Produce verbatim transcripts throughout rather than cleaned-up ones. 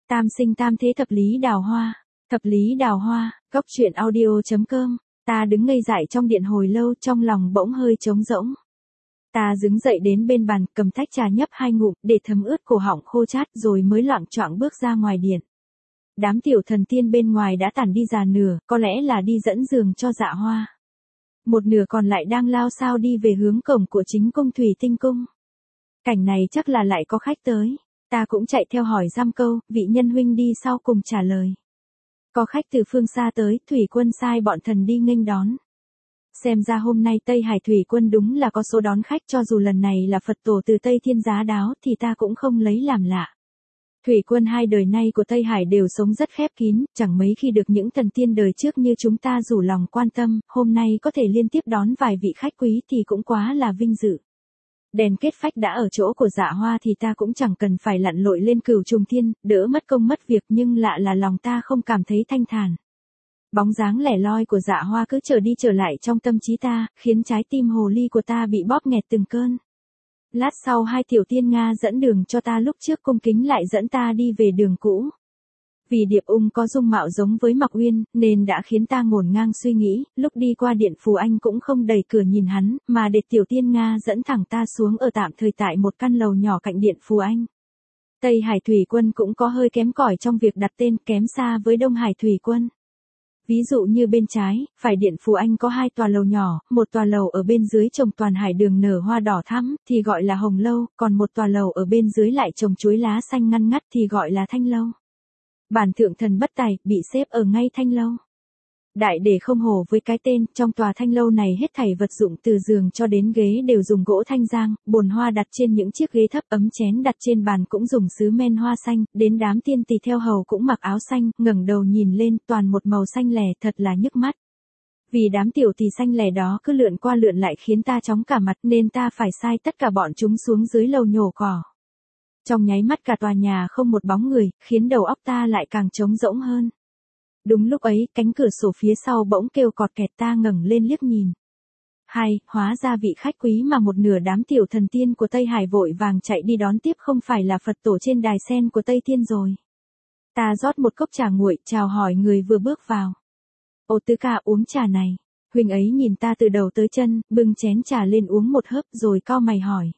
Tam sinh tam thế thập lý đào hoa, thập lý đào hoa, góc truyện audio.com, ta đứng ngây dại trong điện hồi lâu trong lòng bỗng hơi trống rỗng. Ta đứng dậy đến bên bàn, cầm tách trà nhấp hai ngụm để thấm ướt cổ họng khô chát rồi mới loạng choạng bước ra ngoài điện. Đám tiểu thần tiên bên ngoài đã tản đi già nửa, có lẽ là đi dẫn giường cho Dạ Hoa. Một nửa còn lại đang lao sao đi về hướng cổng của chính cung Thủy Tinh Cung. Cảnh này chắc là lại có khách tới. Ta cũng chạy theo hỏi giam câu, vị nhân huynh đi sau cùng trả lời. Có khách từ phương xa tới, Thủy Quân sai bọn thần đi nghênh đón. Xem ra hôm nay Tây Hải Thủy Quân đúng là có số đón khách, cho dù lần này là Phật tổ từ Tây Thiên giá đáo thì ta cũng không lấy làm lạ. Thủy Quân hai đời nay của Tây Hải đều sống rất khép kín, chẳng mấy khi được những thần tiên đời trước như chúng ta rủ lòng quan tâm, hôm nay có thể liên tiếp đón vài vị khách quý thì cũng quá là vinh dự. Đèn kết phách đã ở chỗ của Dạ Hoa thì ta cũng chẳng cần phải lặn lội lên Cửu Trùng Thiên, đỡ mất công mất việc, nhưng lạ là lòng ta không cảm thấy thanh thản. Bóng dáng lẻ loi của Dạ Hoa cứ trở đi trở lại trong tâm trí ta, khiến trái tim hồ ly của ta bị bóp nghẹt từng cơn. Lát sau hai tiểu tiên Nga dẫn đường cho ta lúc trước cung kính lại dẫn ta đi về đường cũ. Vì Điệp Ung có dung mạo giống với Mặc Uyên, nên đã khiến ta ngổn ngang suy nghĩ, lúc đi qua điện Phù Anh cũng không đẩy cửa nhìn hắn, mà để tiểu tiên Nga dẫn thẳng ta xuống ở tạm thời tại một căn lầu nhỏ cạnh điện Phù Anh. Tây Hải Thủy Quân cũng có hơi kém cỏi trong việc đặt tên, kém xa với Đông Hải Thủy Quân. Ví dụ như bên trái, phải điện Phù Anh có hai tòa lầu nhỏ, một tòa lầu ở bên dưới trồng toàn hải đường nở hoa đỏ thắm, thì gọi là Hồng Lâu, còn một tòa lầu ở bên dưới lại trồng chuối lá xanh ngăn ngắt thì gọi là Thanh Lâu. Bản thượng thần bất tài, bị xếp ở ngay Thanh Lâu. Đại để không hổ với cái tên, trong tòa Thanh Lâu này hết thảy vật dụng từ giường cho đến ghế đều dùng gỗ thanh giang, bồn hoa đặt trên những chiếc ghế thấp, ấm chén đặt trên bàn cũng dùng sứ men hoa xanh, đến đám tiên tỳ theo hầu cũng mặc áo xanh, ngẩng đầu nhìn lên, toàn một màu xanh lè, thật là nhức mắt. Vì đám tiểu tỳ xanh lè đó cứ lượn qua lượn lại khiến ta chóng cả mặt, nên ta phải sai tất cả bọn chúng xuống dưới lầu nhổ cỏ. Trong nháy mắt cả tòa nhà không một bóng người, khiến đầu óc ta lại càng trống rỗng hơn. Đúng lúc ấy, cánh cửa sổ phía sau bỗng kêu cọt kẹt, ta ngẩng lên liếc nhìn. Hay, hóa ra vị khách quý mà một nửa đám tiểu thần tiên của Tây Hải vội vàng chạy đi đón tiếp không phải là Phật tổ trên đài sen của Tây Thiên rồi. Ta rót một cốc trà nguội, chào hỏi người vừa bước vào. Ô Tứ ca, uống trà này. Huynh ấy nhìn ta từ đầu tới chân, bưng chén trà lên uống một hớp rồi cau mày hỏi.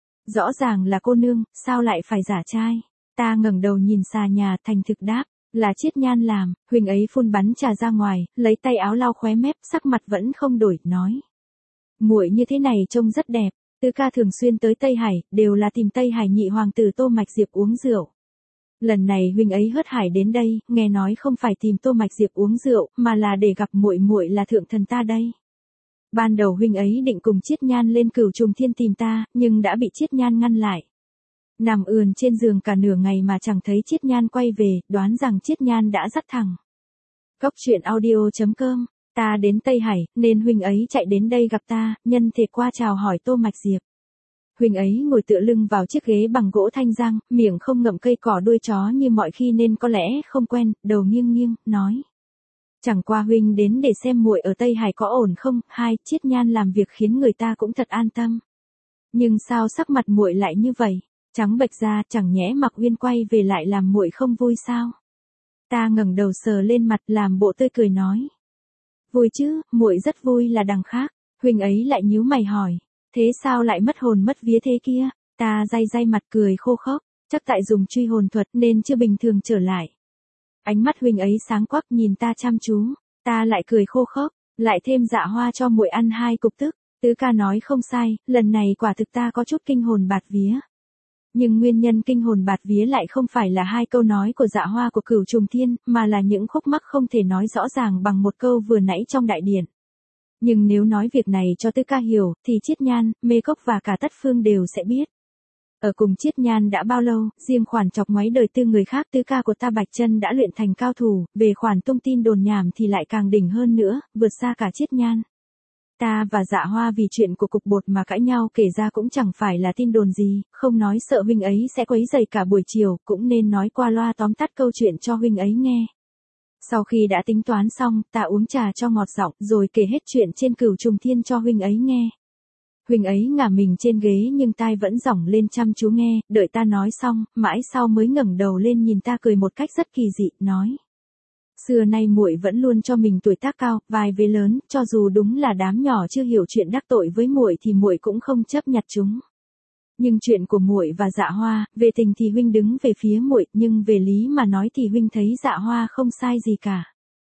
Rõ ràng là cô nương, sao lại phải giả trai? Ta ngẩng đầu nhìn xà nhà, thành thực đáp, là Chiết Nhan làm. Huynh ấy phun bắn trà ra ngoài, lấy tay áo lau khóe mép, sắc mặt vẫn không đổi, nói. Muội như thế này trông rất đẹp, Tứ ca thường xuyên tới Tây Hải, đều là tìm Tây Hải nhị hoàng tử Tô Mạch Diệp uống rượu. Lần này huynh ấy hớt hải đến đây, nghe nói không phải tìm Tô Mạch Diệp uống rượu, mà là để gặp muội muội là thượng thần ta đây. Ban đầu huynh ấy định cùng Chiết Nhan lên Cửu Trùng Thiên tìm ta, nhưng đã bị Chiết Nhan ngăn lại. Nằm ườn trên giường cả nửa ngày mà chẳng thấy Chiết Nhan quay về, đoán rằng Chiết Nhan đã dắt thẳng. Góc truyện audio.com, ta đến Tây Hải, nên huynh ấy chạy đến đây gặp ta, nhân thể qua chào hỏi Tô Mạch Diệp. Huynh ấy ngồi tựa lưng vào chiếc ghế bằng gỗ thanh giang, miệng không ngậm cây cỏ đuôi chó như mọi khi nên có lẽ không quen, đầu nghiêng nghiêng, nói. Chẳng qua huynh đến để xem muội ở Tây Hải có ổn không? Hai, Chiết Nhan làm việc khiến người ta cũng thật an tâm. Nhưng sao sắc mặt muội lại như vậy? Trắng bệch ra, chẳng nhẽ Mặc Uyên quay về lại làm muội không vui sao? Ta ngẩng đầu sờ lên mặt, làm bộ tươi cười nói. Vui chứ, muội rất vui là đằng khác. Huynh ấy lại nhíu mày hỏi. Thế sao lại mất hồn mất vía thế kia? Ta day day mặt cười khô khốc, chắc tại dùng truy hồn thuật nên chưa bình thường trở lại. Ánh mắt huynh ấy sáng quắc nhìn ta chăm chú, ta lại cười khô khốc, lại thêm Dạ Hoa cho muội ăn hai cục tức. Tứ ca nói không sai, lần này quả thực ta có chút kinh hồn bạt vía. Nhưng nguyên nhân kinh hồn bạt vía lại không phải là hai câu nói của Dạ Hoa của Cửu Trùng Thiên, mà là những khúc mắc không thể nói rõ ràng bằng một câu vừa nãy trong đại điện. Nhưng nếu nói việc này cho Tứ ca hiểu, thì Chiết Nhan, Mê Cốc và cả Tất Phương đều sẽ biết. Ở cùng Chiết Nhan đã bao lâu, riêng khoản chọc ngoáy đời tư người khác Tứ ca của ta Bạch Chân đã luyện thành cao thủ, về khoản tung tin đồn nhảm thì lại càng đỉnh hơn nữa, vượt xa cả Chiết Nhan. Ta và Dạ Hoa vì chuyện của cục bột mà cãi nhau kể ra cũng chẳng phải là tin đồn gì, không nói sợ huynh ấy sẽ quấy rầy cả buổi chiều, cũng nên nói qua loa tóm tắt câu chuyện cho huynh ấy nghe. Sau khi đã tính toán xong, ta uống trà cho ngọt giọng, rồi kể hết chuyện trên Cửu Trùng Thiên cho huynh ấy nghe. Huynh ấy ngả mình trên ghế nhưng tai vẫn dỏng lên chăm chú nghe, đợi ta nói xong, mãi sau mới ngẩng đầu lên nhìn ta cười một cách rất kỳ dị, nói. Xưa nay muội vẫn luôn cho mình tuổi tác cao, vai vế lớn, cho dù đúng là đám nhỏ chưa hiểu chuyện đắc tội với muội thì muội cũng không chấp nhặt chúng. Nhưng chuyện của muội và Dạ Hoa, về tình thì huynh đứng về phía muội, nhưng về lý mà nói thì huynh thấy Dạ Hoa không sai gì cả.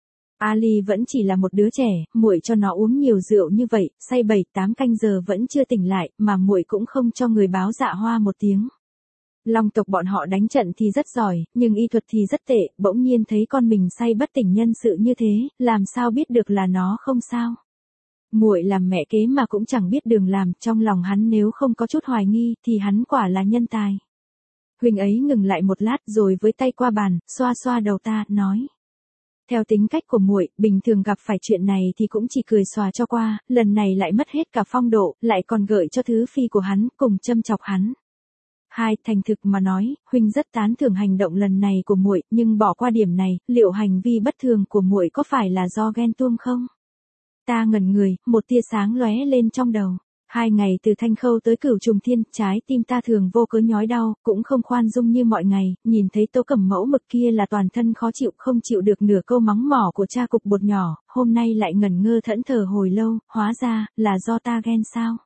Ali vẫn chỉ là một đứa trẻ, muội cho nó uống nhiều rượu như vậy, say bảy tám canh giờ vẫn chưa tỉnh lại, mà muội cũng không cho người báo Dạ Hoa một tiếng. Long tộc bọn họ đánh trận thì rất giỏi, nhưng y thuật thì rất tệ, bỗng nhiên thấy con mình say bất tỉnh nhân sự như thế, làm sao biết được là nó không sao. Muội làm mẹ kế mà cũng chẳng biết đường làm, trong lòng hắn nếu không có chút hoài nghi, thì hắn quả là nhân tài. Huynh ấy ngừng lại một lát rồi với tay qua bàn, xoa xoa đầu ta, nói. Theo tính cách của muội, bình thường gặp phải chuyện này thì cũng chỉ cười xòa cho qua, lần này lại mất hết cả phong độ, lại còn gợi cho thứ phi của hắn, cùng châm chọc hắn. Hai, thành thực mà nói, huynh rất tán thưởng hành động lần này của muội, nhưng bỏ qua điểm này, liệu hành vi bất thường của muội có phải là do ghen tuông không? Ta ngẩn người, một tia sáng lóe lên trong đầu. Hai ngày từ Thanh Khâu tới Cửu Trùng Thiên, trái tim ta thường vô cớ nhói đau, cũng không khoan dung như mọi ngày, nhìn thấy Tố Cẩm mẫu mực kia là toàn thân khó chịu, không chịu được nửa câu mắng mỏ của cha cục bột nhỏ, hôm nay lại ngẩn ngơ thẫn thờ hồi lâu, hóa ra, là do ta ghen sao?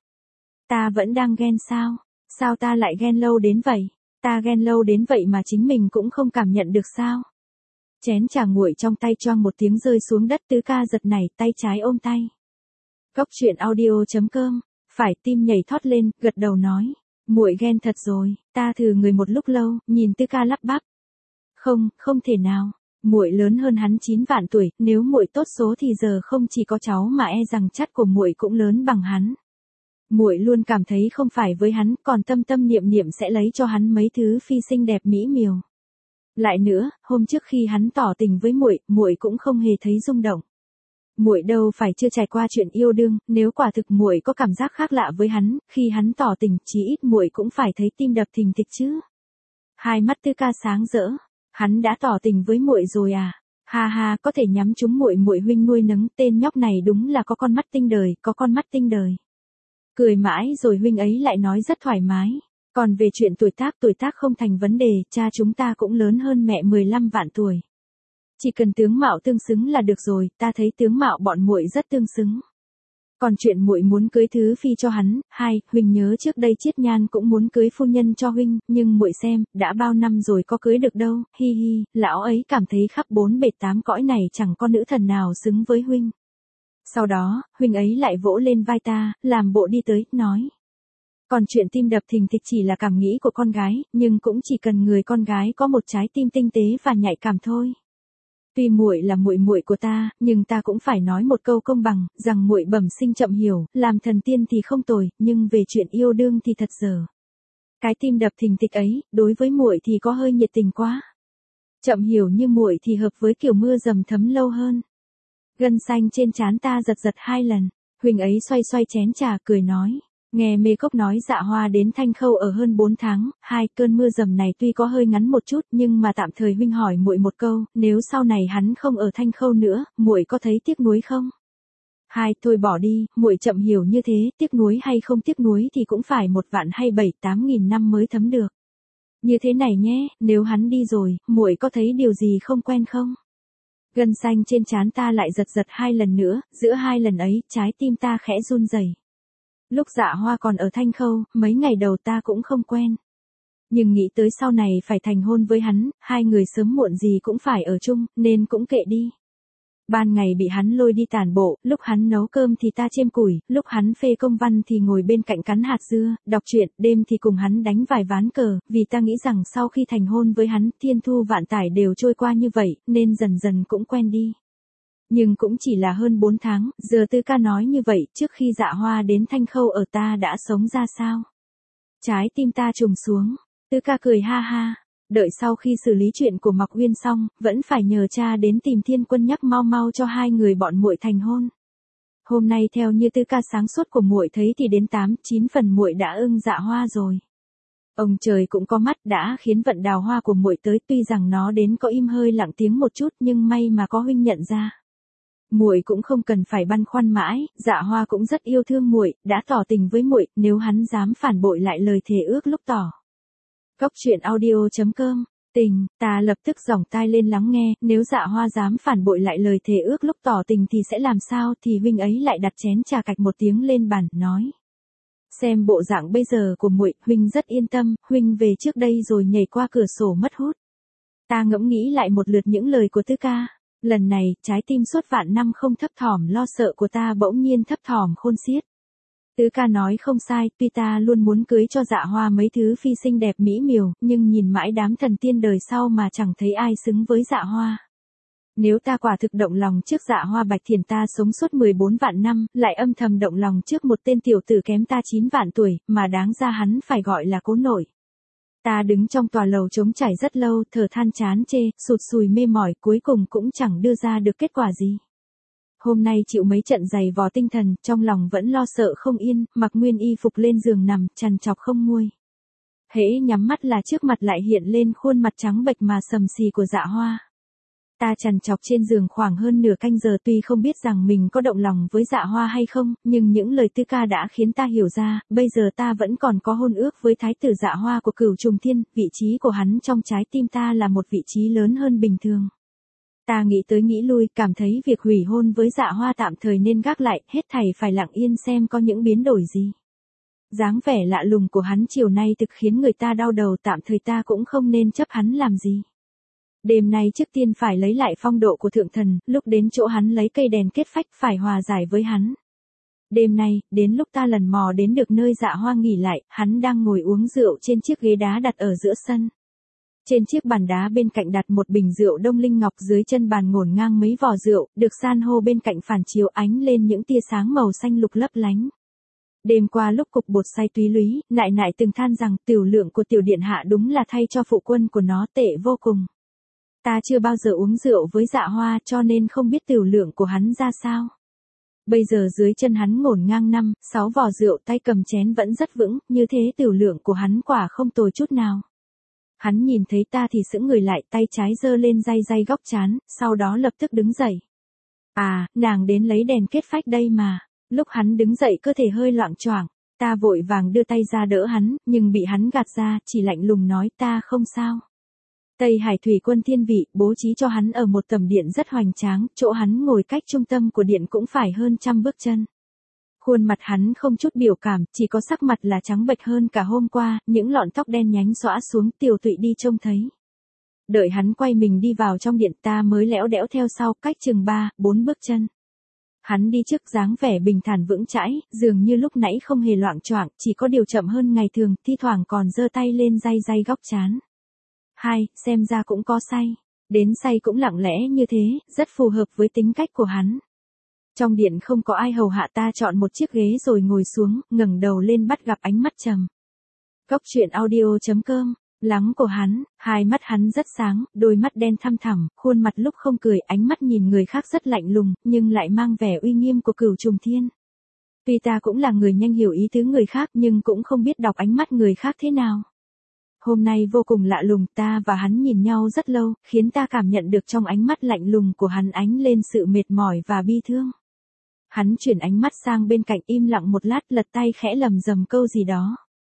Ta vẫn đang ghen sao? Sao ta lại ghen lâu đến vậy? Ta ghen lâu đến vậy mà chính mình cũng không cảm nhận được sao? Chén trà nguội trong tay choang một tiếng rơi xuống đất, Tứ Ca giật nảy, tay trái ôm tay. Cốc truyện audio chấm com. Phải tim nhảy thoát lên, gật đầu nói. Muội ghen thật rồi, ta thử người một lúc lâu, nhìn Tứ Ca lắp bắp. Không, không thể nào. Muội lớn hơn hắn chín vạn tuổi, nếu muội tốt số thì giờ không chỉ có cháu mà e rằng chắt của muội cũng lớn bằng hắn. Muội luôn cảm thấy không phải với hắn, còn tâm tâm niệm niệm sẽ lấy cho hắn mấy thứ phi xinh đẹp mỹ miều. Lại nữa, hôm trước khi hắn tỏ tình với muội, muội cũng không hề thấy rung động. Muội đâu phải chưa trải qua chuyện yêu đương, nếu quả thực muội có cảm giác khác lạ với hắn, khi hắn tỏ tình, chí ít muội cũng phải thấy tim đập thình thịch chứ. Hai mắt Tứ Ca sáng rỡ, hắn đã tỏ tình với muội rồi à? Ha ha, có thể nhắm trúng muội, muội huynh nuôi nấng, tên nhóc này đúng là có con mắt tinh đời, có con mắt tinh đời. Cười mãi rồi huynh ấy lại nói rất thoải mái. Còn về chuyện tuổi tác, tuổi tác không thành vấn đề, cha chúng ta cũng lớn hơn mẹ mười lăm vạn tuổi. Chỉ cần tướng mạo tương xứng là được rồi, ta thấy tướng mạo bọn muội rất tương xứng. Còn chuyện muội muốn cưới thứ phi cho hắn, hai, huynh nhớ trước đây Chiết Nhan cũng muốn cưới phu nhân cho huynh, nhưng muội xem, đã bao năm rồi có cưới được đâu, hi hi, lão ấy cảm thấy khắp bốn bề tám cõi này chẳng có nữ thần nào xứng với huynh. Sau đó, huynh ấy lại vỗ lên vai ta, làm bộ đi tới, nói. Còn chuyện tim đập thình thịch chỉ là cảm nghĩ của con gái, nhưng cũng chỉ cần người con gái có một trái tim tinh tế và nhạy cảm thôi. Tuy muội là muội muội của ta, nhưng ta cũng phải nói một câu công bằng, rằng muội bẩm sinh chậm hiểu, làm thần tiên thì không tồi, nhưng về chuyện yêu đương thì thật dở. Cái tim đập thình thịch ấy, đối với muội thì có hơi nhiệt tình quá. Chậm hiểu như muội thì hợp với kiểu mưa dầm thấm lâu hơn. Gân xanh trên trán ta giật giật hai lần, huynh ấy xoay xoay chén trà cười nói. Nghe Mê Cốc nói Dạ Hoa đến Thanh Khâu ở hơn bốn tháng, hai cơn mưa dầm này tuy có hơi ngắn một chút nhưng mà tạm thời huynh hỏi muội một câu, nếu sau này hắn không ở Thanh Khâu nữa, muội có thấy tiếc nuối không? Hai, thôi bỏ đi, muội chậm hiểu như thế, tiếc nuối hay không tiếc nuối thì cũng phải một vạn hay bảy tám nghìn năm mới thấm được. Như thế này nhé, nếu hắn đi rồi, muội có thấy điều gì không quen không? Gân xanh trên trán ta lại giật giật hai lần nữa, giữa hai lần ấy, trái tim ta khẽ run rẩy. Lúc Dạ Hoa còn ở Thanh Khâu, mấy ngày đầu ta cũng không quen. Nhưng nghĩ tới sau này phải thành hôn với hắn, hai người sớm muộn gì cũng phải ở chung, nên cũng kệ đi. Ban ngày bị hắn lôi đi tản bộ, lúc hắn nấu cơm thì ta chiêm củi, lúc hắn phê công văn thì ngồi bên cạnh cắn hạt dưa, đọc truyện, đêm thì cùng hắn đánh vài ván cờ, vì ta nghĩ rằng sau khi thành hôn với hắn, thiên thu vạn tải đều trôi qua như vậy, nên dần dần cũng quen đi. Nhưng cũng chỉ là hơn bốn tháng, giờ Tư Ca nói như vậy, trước khi Dạ Hoa đến Thanh Khâu ở ta đã sống ra sao? Trái tim ta trùng xuống, Tư Ca cười ha ha, đợi sau khi xử lý chuyện của Mặc Uyên xong, vẫn phải nhờ cha đến tìm Thiên Quân nhắc mau mau cho hai người bọn muội thành hôn. Hôm nay theo như Tư Ca sáng suốt của muội thấy thì đến tám, chín phần muội đã ưng Dạ Hoa rồi. Ông trời cũng có mắt đã khiến vận đào hoa của muội tới, tuy rằng nó đến có im hơi lặng tiếng một chút nhưng may mà có huynh nhận ra. Muội cũng không cần phải băn khoăn mãi, Dạ Hoa cũng rất yêu thương muội, đã tỏ tình với muội, nếu hắn dám phản bội lại lời thề ước lúc tỏ. Cốc truyện audio chấm com. Tình, ta lập tức giỏng tai lên lắng nghe, nếu Dạ Hoa dám phản bội lại lời thề ước lúc tỏ tình thì sẽ làm sao, thì huynh ấy lại đặt chén trà cạch một tiếng lên bàn, nói. Xem bộ dạng bây giờ của muội, huynh rất yên tâm, huynh về trước đây rồi nhảy qua cửa sổ mất hút. Ta ngẫm nghĩ lại một lượt những lời của Tứ ca. Lần này, trái tim suốt vạn năm không thấp thỏm lo sợ của ta bỗng nhiên thấp thỏm khôn xiết. Tứ ca nói không sai, tuy ta luôn muốn cưới cho Dạ Hoa mấy thứ phi xinh đẹp mỹ miều, nhưng nhìn mãi đám thần tiên đời sau mà chẳng thấy ai xứng với Dạ Hoa. Nếu ta quả thực động lòng trước Dạ Hoa Bạch Thiền ta sống suốt mười bốn vạn năm, lại âm thầm động lòng trước một tên tiểu tử kém ta chín vạn tuổi, mà đáng ra hắn phải gọi là cố nội. Ta đứng trong tòa lầu trống trải rất lâu, thở than chán chê, sụt sùi mê mỏi, cuối cùng cũng chẳng đưa ra được kết quả gì. Hôm nay chịu mấy trận giày vò tinh thần, trong lòng vẫn lo sợ không yên, mặc nguyên y phục lên giường nằm, trằn trọc không nguôi. Hễ nhắm mắt là trước mặt lại hiện lên khuôn mặt trắng bệch mà sầm xì của Dạ Hoa. Ta trằn trọc trên giường khoảng hơn nửa canh giờ, tuy không biết rằng mình có động lòng với Dạ Hoa hay không, nhưng những lời Tứ ca đã khiến ta hiểu ra, bây giờ ta vẫn còn có hôn ước với thái tử Dạ Hoa của Cửu Trùng Thiên, vị trí của hắn trong trái tim ta là một vị trí lớn hơn bình thường. Ta nghĩ tới nghĩ lui, cảm thấy việc hủy hôn với Dạ Hoa tạm thời nên gác lại, hết thảy phải lặng yên xem có những biến đổi gì. Dáng vẻ lạ lùng của hắn chiều nay thực khiến người ta đau đầu, tạm thời ta cũng không nên chấp hắn làm gì. Đêm nay trước tiên phải lấy lại phong độ của thượng thần, lúc đến chỗ hắn lấy cây đèn kết phách phải hòa giải với hắn. Đêm nay, đến lúc ta lần mò đến được nơi Dạ Hoa nghỉ lại, hắn đang ngồi uống rượu trên chiếc ghế đá đặt ở giữa sân. Trên chiếc bàn đá bên cạnh đặt một bình rượu đông linh ngọc, dưới chân bàn ngổn ngang mấy vò rượu, được san hô bên cạnh phản chiếu ánh lên những tia sáng màu xanh lục lấp lánh. Đêm qua lúc cục bột say túy lúy, nại nại từng than rằng tiểu lượng của tiểu điện hạ đúng là thay cho phụ quân của nó tệ vô cùng. Ta chưa bao giờ uống rượu với Dạ Hoa cho nên không biết tiểu lượng của hắn ra sao. Bây giờ dưới chân hắn ngổn ngang năm, sáu vò rượu, tay cầm chén vẫn rất vững, như thế tiểu lượng của hắn quả không tồi chút nào. Hắn nhìn thấy ta thì sững người lại, tay trái giơ lên day day góc trán, sau đó lập tức đứng dậy. À, nàng đến lấy đèn kết phách đây mà. Lúc hắn đứng dậy cơ thể hơi loạng choạng, ta vội vàng đưa tay ra đỡ hắn, nhưng bị hắn gạt ra, chỉ lạnh lùng nói ta không sao. Tây Hải Thủy Quân Thiên Vị bố trí cho hắn ở một tầm điện rất hoành tráng, chỗ hắn ngồi cách trung tâm của điện cũng phải hơn trăm bước chân. Khuôn mặt hắn không chút biểu cảm, chỉ có sắc mặt là trắng bệch hơn cả hôm qua, những lọn tóc đen nhánh xõa xuống, tiều tụy đi trông thấy. Đợi hắn quay mình đi vào trong điện ta mới lẽo đẽo theo sau, cách chừng ba, bốn bước chân. Hắn đi trước dáng vẻ bình thản vững chãi, dường như lúc nãy không hề loạng choạng, chỉ có điều chậm hơn ngày thường, thi thoảng còn giơ tay lên day day góc trán. Hai, xem ra cũng có say. Đến say cũng lặng lẽ như thế, rất phù hợp với tính cách của hắn. Trong điện không có ai hầu hạ, ta chọn một chiếc ghế rồi ngồi xuống, ngẩng đầu lên bắt gặp ánh mắt trầm. Cốc truyện audio chấm com. Lắng của hắn, hai mắt hắn rất sáng, đôi mắt đen thăm thẳm, khuôn mặt lúc không cười, ánh mắt nhìn người khác rất lạnh lùng, nhưng lại mang vẻ uy nghiêm của Cửu Trùng Thiên. Tuy ta cũng là người nhanh hiểu ý tứ người khác nhưng cũng không biết đọc ánh mắt người khác thế nào. Hôm nay vô cùng lạ lùng, ta và hắn nhìn nhau rất lâu, khiến ta cảm nhận được trong ánh mắt lạnh lùng của hắn ánh lên sự mệt mỏi và bi thương. Hắn chuyển ánh mắt sang bên cạnh, im lặng một lát, lật tay khẽ lầm rầm câu gì đó.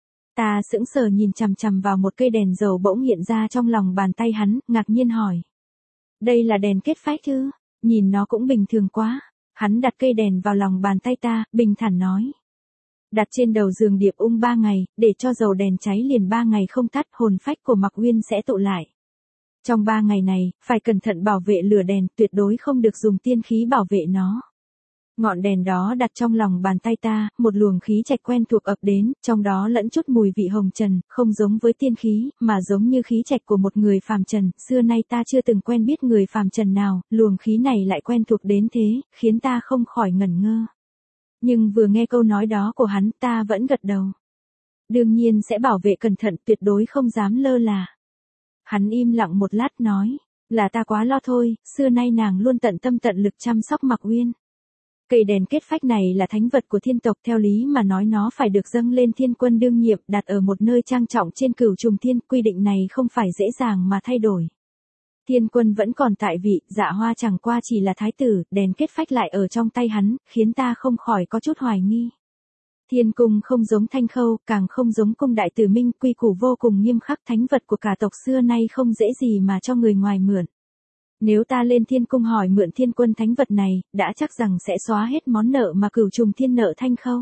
Ta sững sờ nhìn chằm chằm vào một cây đèn dầu bỗng hiện ra trong lòng bàn tay hắn, ngạc nhiên hỏi. Đây là đèn kết phách chứ? Nhìn nó cũng bình thường quá. Hắn đặt cây đèn vào lòng bàn tay ta, bình thản nói. Đặt trên đầu giường điệp ung ba ngày, để cho dầu đèn cháy liền ba ngày không tắt, hồn phách của Mạc Uyên sẽ tụ lại. Trong ba ngày này, phải cẩn thận bảo vệ lửa đèn, tuyệt đối không được dùng tiên khí bảo vệ nó. Ngọn đèn đó đặt trong lòng bàn tay ta, một luồng khí trạch quen thuộc ập đến, trong đó lẫn chút mùi vị hồng trần, không giống với tiên khí, mà giống như khí trạch của một người phàm trần, xưa nay ta chưa từng quen biết người phàm trần nào, luồng khí này lại quen thuộc đến thế, khiến ta không khỏi ngẩn ngơ. Nhưng vừa nghe câu nói đó của hắn, ta vẫn gật đầu. Đương nhiên sẽ bảo vệ cẩn thận, tuyệt đối không dám lơ là. Hắn im lặng một lát nói, là ta quá lo thôi, xưa nay nàng luôn tận tâm tận lực chăm sóc Mạc Uyên. Cây đèn kết phách này là thánh vật của thiên tộc, theo lý mà nói nó phải được dâng lên thiên quân đương nhiệm, đặt ở một nơi trang trọng trên Cửu Trùng Thiên, quy định này không phải dễ dàng mà thay đổi. Thiên Quân vẫn còn tại vị, Dạ Hoa chẳng qua chỉ là thái tử, đèn kết phách lại ở trong tay hắn, khiến ta không khỏi có chút hoài nghi. Thiên cung không giống Thanh Khâu, càng không giống cung đại tử Minh, quy củ vô cùng nghiêm khắc, thánh vật của cả tộc xưa nay không dễ gì mà cho người ngoài mượn. Nếu ta lên thiên cung hỏi mượn Thiên Quân thánh vật này, đã chắc rằng sẽ xóa hết món nợ mà cửu trùng thiên nợ Thanh Khâu.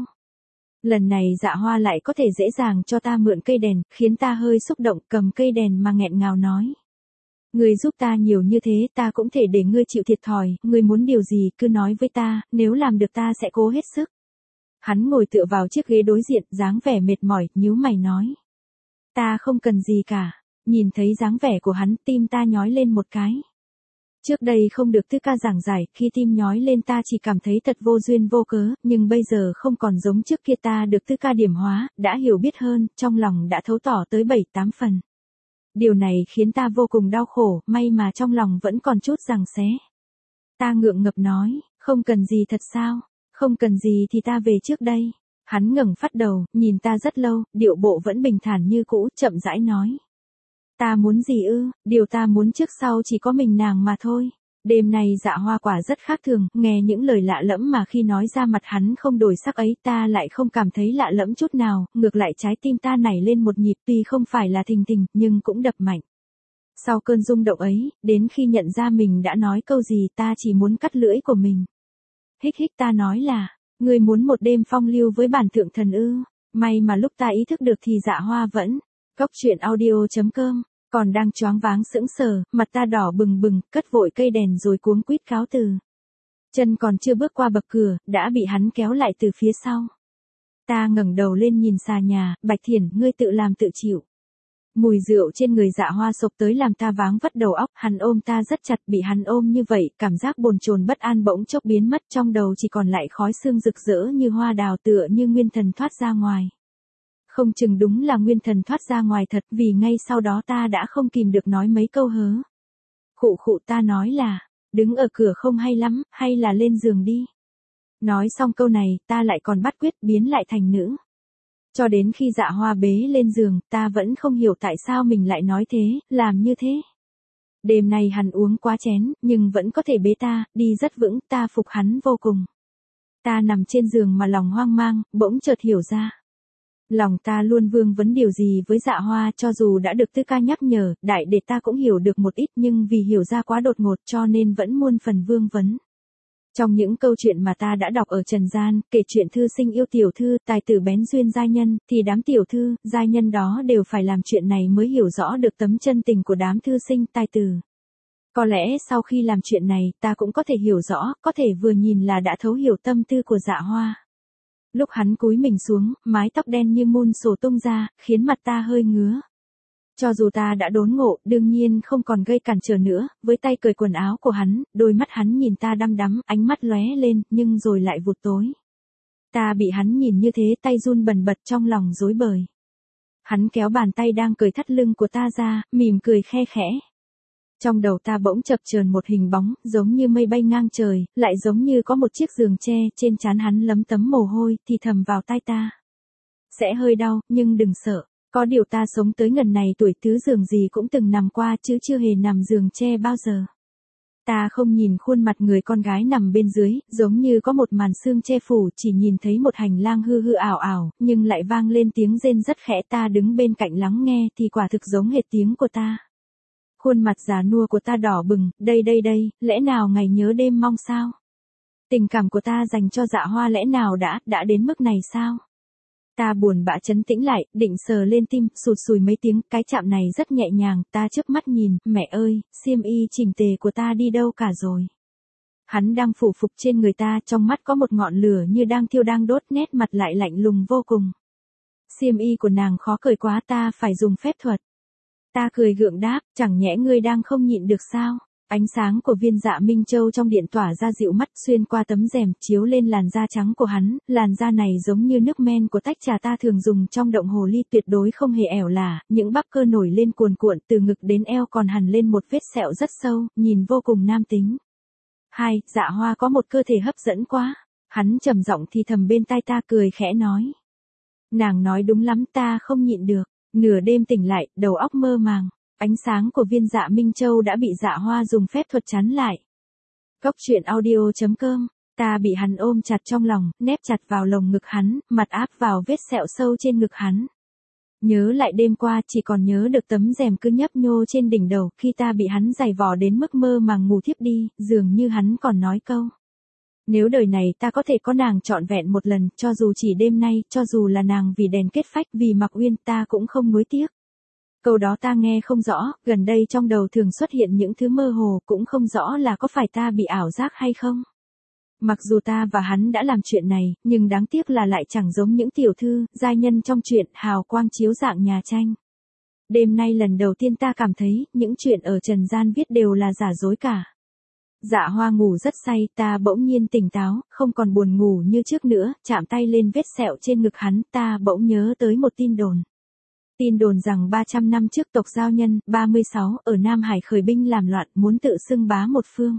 Lần này Dạ Hoa lại có thể dễ dàng cho ta mượn cây đèn, khiến ta hơi xúc động, cầm cây đèn mà nghẹn ngào nói. Ngươi giúp ta nhiều như thế, ta cũng thể để ngươi chịu thiệt thòi, ngươi muốn điều gì cứ nói với ta, nếu làm được ta sẽ cố hết sức. Hắn ngồi tựa vào chiếc ghế đối diện, dáng vẻ mệt mỏi, nhíu mày nói. Ta không cần gì cả. Nhìn thấy dáng vẻ của hắn, tim ta nhói lên một cái. Trước đây không được Tư Ca giảng giải, khi tim nhói lên ta chỉ cảm thấy thật vô duyên vô cớ, nhưng bây giờ không còn giống trước kia, ta được Tư Ca điểm hóa, đã hiểu biết hơn, trong lòng đã thấu tỏ tới bảy tám phần. Điều này khiến ta vô cùng đau khổ, may mà trong lòng vẫn còn chút giằng xé. Ta ngượng ngập nói, không cần gì thật sao, không cần gì thì ta về trước đây. Hắn ngẩng phát đầu, nhìn ta rất lâu, điệu bộ vẫn bình thản như cũ, chậm rãi nói. Ta muốn gì ư, điều ta muốn trước sau chỉ có mình nàng mà thôi. Đêm nay Dạ Hoa quả rất khác thường, nghe những lời lạ lẫm mà khi nói ra mặt hắn không đổi sắc ấy, ta lại không cảm thấy lạ lẫm chút nào, ngược lại trái tim ta nảy lên một nhịp, tuy không phải là thình thình, nhưng cũng đập mạnh. Sau cơn rung động ấy, đến khi nhận ra mình đã nói câu gì, ta chỉ muốn cắt lưỡi của mình. Hích hích, ta nói là, ngươi muốn một đêm phong lưu với bản thượng thần ư? May mà lúc ta ý thức được thì Dạ Hoa vẫn. Cốc truyện audio chấm com. Còn đang choáng váng sững sờ, mặt ta đỏ bừng bừng, cất vội cây đèn rồi cuống quýt cáo từ. Chân còn chưa bước qua bậc cửa, đã bị hắn kéo lại từ phía sau. Ta ngẩng đầu lên nhìn xà nhà, Bạch Thiển, ngươi tự làm tự chịu. Mùi rượu trên người Dạ Hoa sộc tới làm ta váng vất đầu óc, hắn ôm ta rất chặt, bị hắn ôm như vậy, cảm giác bồn chồn bất an bỗng chốc biến mất, trong đầu chỉ còn lại khói sương rực rỡ như hoa đào, tựa như nguyên thần thoát ra ngoài. Không chừng đúng là nguyên thần thoát ra ngoài thật, vì ngay sau đó ta đã không kìm được nói mấy câu hớ. Khụ khụ, ta nói là, đứng ở cửa không hay lắm, hay là lên giường đi. Nói xong câu này, ta lại còn bắt quyết biến lại thành nữ. Cho đến khi Dạ Hoa bế lên giường, ta vẫn không hiểu tại sao mình lại nói thế, làm như thế. Đêm nay hắn uống quá chén, nhưng vẫn có thể bế ta, đi rất vững, ta phục hắn vô cùng. Ta nằm trên giường mà lòng hoang mang, bỗng chợt hiểu ra. Lòng ta luôn vương vấn điều gì với Dạ Hoa, cho dù đã được Tư Ca nhắc nhở, đại để ta cũng hiểu được một ít, nhưng vì hiểu ra quá đột ngột cho nên vẫn muôn phần vương vấn. Trong những câu chuyện mà ta đã đọc ở trần gian, kể chuyện thư sinh yêu tiểu thư, tài tử bén duyên giai nhân, thì đám tiểu thư, giai nhân đó đều phải làm chuyện này mới hiểu rõ được tấm chân tình của đám thư sinh, tài tử. Có lẽ sau khi làm chuyện này, ta cũng có thể hiểu rõ, có thể vừa nhìn là đã thấu hiểu tâm tư của Dạ Hoa. Lúc hắn cúi mình xuống, mái tóc đen như mun sổ tung ra, khiến mặt ta hơi ngứa. Cho dù ta đã đốn ngộ, đương nhiên không còn gây cản trở nữa, với tay cởi quần áo của hắn, đôi mắt hắn nhìn ta đăm đắm, ánh mắt lóe lên, nhưng rồi lại vụt tối. Ta bị hắn nhìn như thế, tay run bần bật, trong lòng rối bời. Hắn kéo bàn tay đang cởi thắt lưng của ta ra, mỉm cười khe khẽ. Trong đầu ta bỗng chập chờn một hình bóng, giống như mây bay ngang trời, lại giống như có một chiếc giường tre, trên trán hắn lấm tấm mồ hôi, thì thầm vào tai ta. Sẽ hơi đau, nhưng đừng sợ, có điều ta sống tới ngần này tuổi, tứ giường gì cũng từng nằm qua chứ chưa hề nằm giường tre bao giờ. Ta không nhìn khuôn mặt người con gái nằm bên dưới, giống như có một màn sương che phủ, chỉ nhìn thấy một hành lang hư hư ảo ảo, nhưng lại vang lên tiếng rên rất khẽ, ta đứng bên cạnh lắng nghe thì quả thực giống hệt tiếng của ta. Khuôn mặt già nua của ta đỏ bừng, đây đây đây, lẽ nào ngày nhớ đêm mong sao? Tình cảm của ta dành cho Dạ Hoa lẽ nào đã, đã đến mức này sao? Ta buồn bã trấn tĩnh lại, định sờ lên tim, sụt sùi mấy tiếng, cái chạm này rất nhẹ nhàng, ta chớp mắt nhìn, mẹ ơi, xiêm y chỉnh tề của ta đi đâu cả rồi? Hắn đang phủ phục trên người ta, trong mắt có một ngọn lửa như đang thiêu đang đốt, nét mặt lại lạnh lùng vô cùng. Xiêm y của nàng khó cởi quá, ta phải dùng phép thuật. Ta cười gượng đáp, chẳng nhẽ ngươi đang không nhịn được sao? Ánh sáng của viên Dạ Minh Châu trong điện tỏa ra dịu mắt, xuyên qua tấm rèm, chiếu lên làn da trắng của hắn, làn da này giống như nước men của tách trà ta thường dùng trong động hồ ly, tuyệt đối không hề ẻo lả, những bắp cơ nổi lên cuồn cuộn, từ ngực đến eo còn hằn lên một vết sẹo rất sâu, nhìn vô cùng nam tính. Hai, Dạ Hoa có một cơ thể hấp dẫn quá. Hắn trầm giọng thì thầm bên tai ta, cười khẽ nói. Nàng nói đúng lắm, ta không nhịn được. Nửa đêm tỉnh lại, đầu óc mơ màng. Ánh sáng của viên Dạ Minh Châu đã bị Dạ Hoa dùng phép thuật chắn lại. Cốc truyện audio chấm com. Ta bị hắn ôm chặt trong lòng, nép chặt vào lồng ngực hắn, mặt áp vào vết sẹo sâu trên ngực hắn. Nhớ lại đêm qua, chỉ còn nhớ được tấm rèm cứ nhấp nhô trên đỉnh đầu, khi ta bị hắn giày vò đến mức mơ màng ngủ thiếp đi, dường như hắn còn nói câu: nếu đời này ta có thể có nàng trọn vẹn một lần, cho dù chỉ đêm nay, cho dù là nàng vì đèn kết phách, vì Mặc Uyên, ta cũng không nuối tiếc. Câu đó ta nghe không rõ, gần đây trong đầu thường xuất hiện những thứ mơ hồ, cũng không rõ là có phải ta bị ảo giác hay không. Mặc dù ta và hắn đã làm chuyện này, nhưng đáng tiếc là lại chẳng giống những tiểu thư, giai nhân trong truyện, hào quang chiếu dạng nhà tranh. Đêm nay lần đầu tiên ta cảm thấy, những chuyện ở trần gian viết đều là giả dối cả. Dạ Hoa ngủ rất say, ta bỗng nhiên tỉnh táo, không còn buồn ngủ như trước nữa, chạm tay lên vết sẹo trên ngực hắn, ta bỗng nhớ tới một tin đồn. Tin đồn rằng ba trăm năm trước tộc Giao Nhân, ba mươi sáu, ở Nam Hải khởi binh làm loạn, muốn tự xưng bá một phương.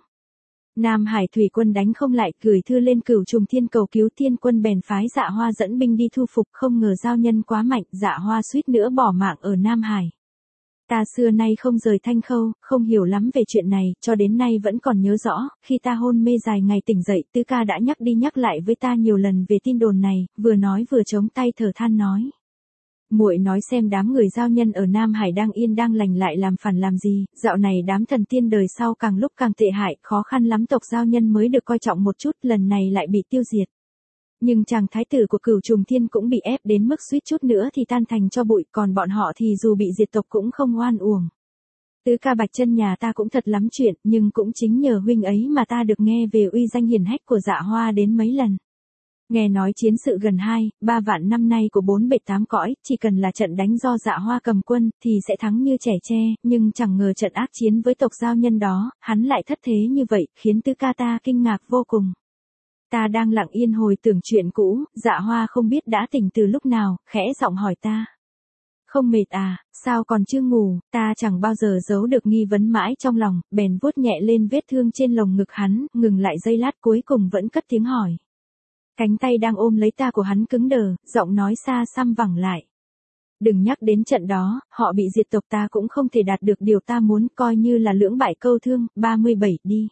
Nam Hải thủy quân đánh không lại, gửi thư lên Cửu Trùng Thiên cầu cứu, Thiên quân bèn phái Dạ Hoa dẫn binh đi thu phục, không ngờ Giao Nhân quá mạnh, Dạ Hoa suýt nữa bỏ mạng ở Nam Hải. Ta xưa nay không rời Thanh Khâu, không hiểu lắm về chuyện này, cho đến nay vẫn còn nhớ rõ, khi ta hôn mê dài ngày tỉnh dậy, Tứ ca đã nhắc đi nhắc lại với ta nhiều lần về tin đồn này, vừa nói vừa chống tay thở than nói: muội nói xem đám người Giao Nhân ở Nam Hải đang yên đang lành lại làm phản làm gì, dạo này đám thần tiên đời sau càng lúc càng tệ hại, khó khăn lắm tộc Giao Nhân mới được coi trọng một chút, lần này lại bị tiêu diệt. Nhưng chàng thái tử của Cửu Trùng Thiên cũng bị ép đến mức suýt chút nữa thì tan thành cho bụi, còn bọn họ thì dù bị diệt tộc cũng không oan uổng. Tứ ca Bạch Chân nhà ta cũng thật lắm chuyện, nhưng cũng chính nhờ huynh ấy mà ta được nghe về uy danh hiển hách của Dạ Hoa đến mấy lần. Nghe nói chiến sự gần hai, ba vạn năm nay của bốn bể tám cõi, chỉ cần là trận đánh do Dạ Hoa cầm quân, thì sẽ thắng như trẻ tre, nhưng chẳng ngờ trận ác chiến với tộc Giao Nhân đó, hắn lại thất thế như vậy, khiến tứ ca ta kinh ngạc vô cùng. Ta đang lặng yên hồi tưởng chuyện cũ, Dạ Hoa không biết đã tỉnh từ lúc nào, khẽ giọng hỏi ta: không mệt à, sao còn chưa ngủ? Ta chẳng bao giờ giấu được nghi vấn mãi trong lòng, bèn vuốt nhẹ lên vết thương trên lồng ngực hắn, ngừng lại giây lát cuối cùng vẫn cất tiếng hỏi. Cánh tay đang ôm lấy ta của hắn cứng đờ, giọng nói xa xăm vẳng lại: đừng nhắc đến trận đó, họ bị diệt tộc, ta cũng không thể đạt được điều ta muốn, coi như là lưỡng bại câu thương, ba mươi bảy đi.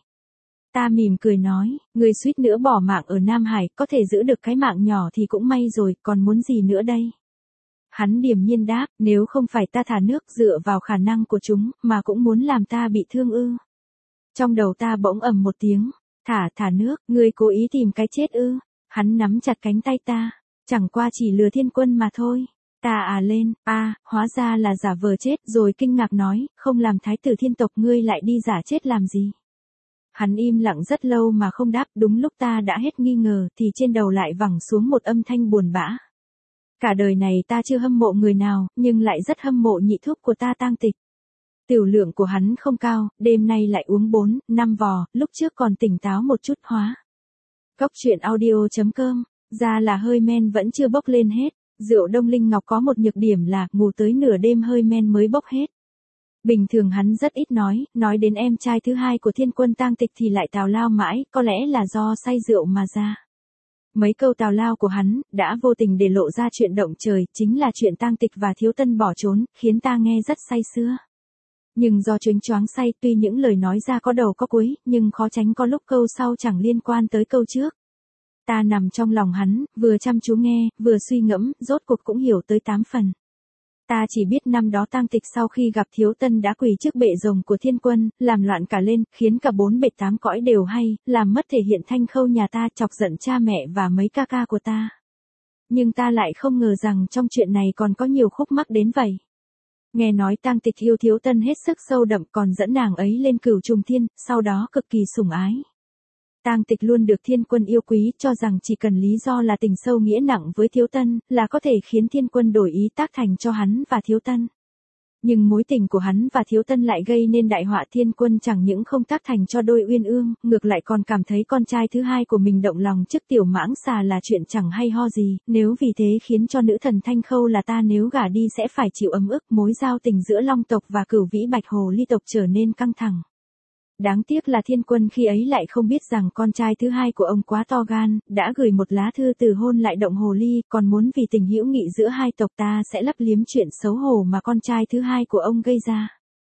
Ta mỉm cười nói, người suýt nữa bỏ mạng ở Nam Hải, có thể giữ được cái mạng nhỏ thì cũng may rồi, còn muốn gì nữa đây? Hắn điềm nhiên đáp, nếu không phải ta thả nước dựa vào khả năng của chúng, mà cũng muốn làm ta bị thương ư. Trong đầu ta bỗng ầm một tiếng, thả thả nước, ngươi cố ý tìm cái chết ư? Hắn nắm chặt cánh tay ta, chẳng qua chỉ lừa thiên quân mà thôi. Ta à lên, a à, hóa ra là giả vờ chết, rồi kinh ngạc nói, không làm thái tử thiên tộc ngươi lại đi giả chết làm gì? Hắn im lặng rất lâu mà không đáp, đúng lúc ta đã hết nghi ngờ, thì trên đầu lại vẳng xuống một âm thanh buồn bã. Cả đời này ta chưa hâm mộ người nào, nhưng lại rất hâm mộ nhị thúc của ta Tang Tịch. Tiểu lượng của hắn không cao, đêm nay lại uống bốn, năm vò, lúc trước còn tỉnh táo một chút hóa. Cốc truyện audio chấm com, ra là hơi men vẫn chưa bốc lên hết. Rượu Đông Linh Ngọc có một nhược điểm là ngủ tới nửa đêm hơi men mới bốc hết. Bình thường hắn rất ít nói, nói đến em trai thứ hai của thiên quân Tang Tịch thì lại tào lao mãi, có lẽ là do say rượu mà ra. Mấy câu tào lao của hắn, đã vô tình để lộ ra chuyện động trời, chính là chuyện Tang Tịch và Thiếu Tân bỏ trốn, khiến ta nghe rất say sưa. Nhưng do chớnh choáng say, tuy những lời nói ra có đầu có cuối, nhưng khó tránh có lúc câu sau chẳng liên quan tới câu trước. Ta nằm trong lòng hắn, vừa chăm chú nghe, vừa suy ngẫm, rốt cuộc cũng hiểu tới tám phần. Ta chỉ biết năm đó Tang Tịch sau khi gặp Thiếu Tân đã quỳ trước bệ rồng của thiên quân, làm loạn cả lên, khiến cả bốn bệt tám cõi đều hay, làm mất thể hiện Thanh Khâu nhà ta, chọc giận cha mẹ và mấy ca ca của ta. Nhưng ta lại không ngờ rằng trong chuyện này còn có nhiều khúc mắc đến vậy. Nghe nói Tang Tịch yêu Thiếu Tân hết sức sâu đậm, còn dẫn nàng ấy lên Cửu Trùng Thiên, sau đó cực kỳ sủng ái. Tang Tịch luôn được thiên quân yêu quý, cho rằng chỉ cần lý do là tình sâu nghĩa nặng với Thiếu Tân, là có thể khiến thiên quân đổi ý tác thành cho hắn và Thiếu Tân. Nhưng mối tình của hắn và Thiếu Tân lại gây nên đại họa, thiên quân chẳng những không tác thành cho đôi uyên ương, ngược lại còn cảm thấy con trai thứ hai của mình động lòng trước tiểu mãng xà là chuyện chẳng hay ho gì, nếu vì thế khiến cho nữ thần Thanh Khâu là ta nếu gả đi sẽ phải chịu ấm ức, mối giao tình giữa Long tộc và Cửu Vĩ Bạch Hồ Ly tộc trở nên căng thẳng. Đáng tiếc là thiên quân khi ấy lại không biết rằng con trai thứ hai của ông quá to gan, đã gửi một lá thư từ hôn lại động hồ ly, còn muốn vì tình hữu nghị giữa hai tộc ta sẽ lấp liếm chuyện xấu hổ mà con trai thứ hai của ông gây ra.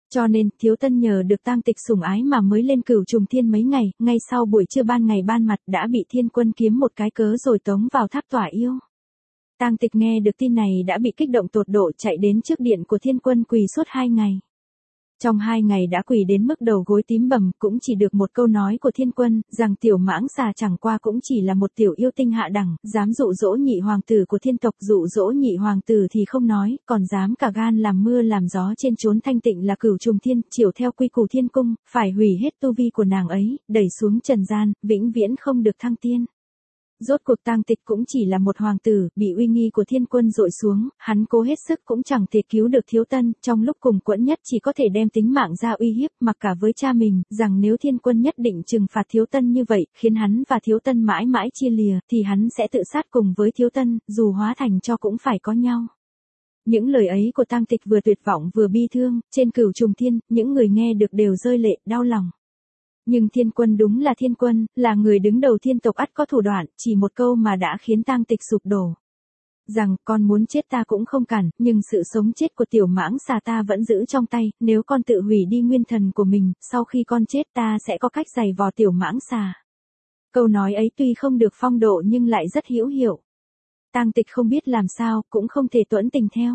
Cho nên, Thiếu Tân nhờ được Tang Tịch sủng ái mà mới lên Cửu Trùng Thiên mấy ngày, ngay sau buổi trưa ban ngày ban mặt đã bị Thiên Quân kiếm một cái cớ rồi tống vào tháp tỏa yêu. Tang Tịch nghe được tin này đã bị kích động tột độ, chạy đến trước điện của Thiên Quân quỳ suốt hai ngày. Trong hai ngày đã quỳ đến mức đầu gối tím bầm, cũng chỉ được một câu nói của Thiên Quân, rằng tiểu mãng xà chẳng qua cũng chỉ là một tiểu yêu tinh hạ đẳng, dám dụ dỗ nhị hoàng tử của thiên tộc, dụ dỗ nhị hoàng tử thì không nói, còn dám cả gan làm mưa làm gió trên chốn thanh tịnh là Cửu Trùng Thiên, chiều theo quy củ thiên cung, phải hủy hết tu vi của nàng ấy, đẩy xuống trần gian, vĩnh viễn không được thăng tiên. Rốt cuộc Tang Tịch cũng chỉ là một hoàng tử, bị uy nghi của Thiên Quân dội xuống, hắn cố hết sức cũng chẳng thể cứu được Thiếu Tân, trong lúc cùng quẫn nhất chỉ có thể đem tính mạng ra uy hiếp, mặc cả với cha mình, rằng nếu Thiên Quân nhất định trừng phạt Thiếu Tân như vậy, khiến hắn và Thiếu Tân mãi mãi chia lìa, thì hắn sẽ tự sát cùng với Thiếu Tân, dù hóa thành cho cũng phải có nhau. Những lời ấy của Tang Tịch vừa tuyệt vọng vừa bi thương, trên Cửu Trùng Thiên, những người nghe được đều rơi lệ, đau lòng. Nhưng Thiên Quân đúng là Thiên Quân, là người đứng đầu thiên tộc ắt có thủ đoạn, chỉ một câu mà đã khiến Tang Tịch sụp đổ. Rằng, con muốn chết ta cũng không cản, nhưng sự sống chết của tiểu mãng xà ta vẫn giữ trong tay, nếu con tự hủy đi nguyên thần của mình, sau khi con chết ta sẽ có cách giày vò tiểu mãng xà. Câu nói ấy tuy không được phong độ nhưng lại rất hữu hiệu. Tang Tịch không biết làm sao, cũng không thể tuẫn tình theo.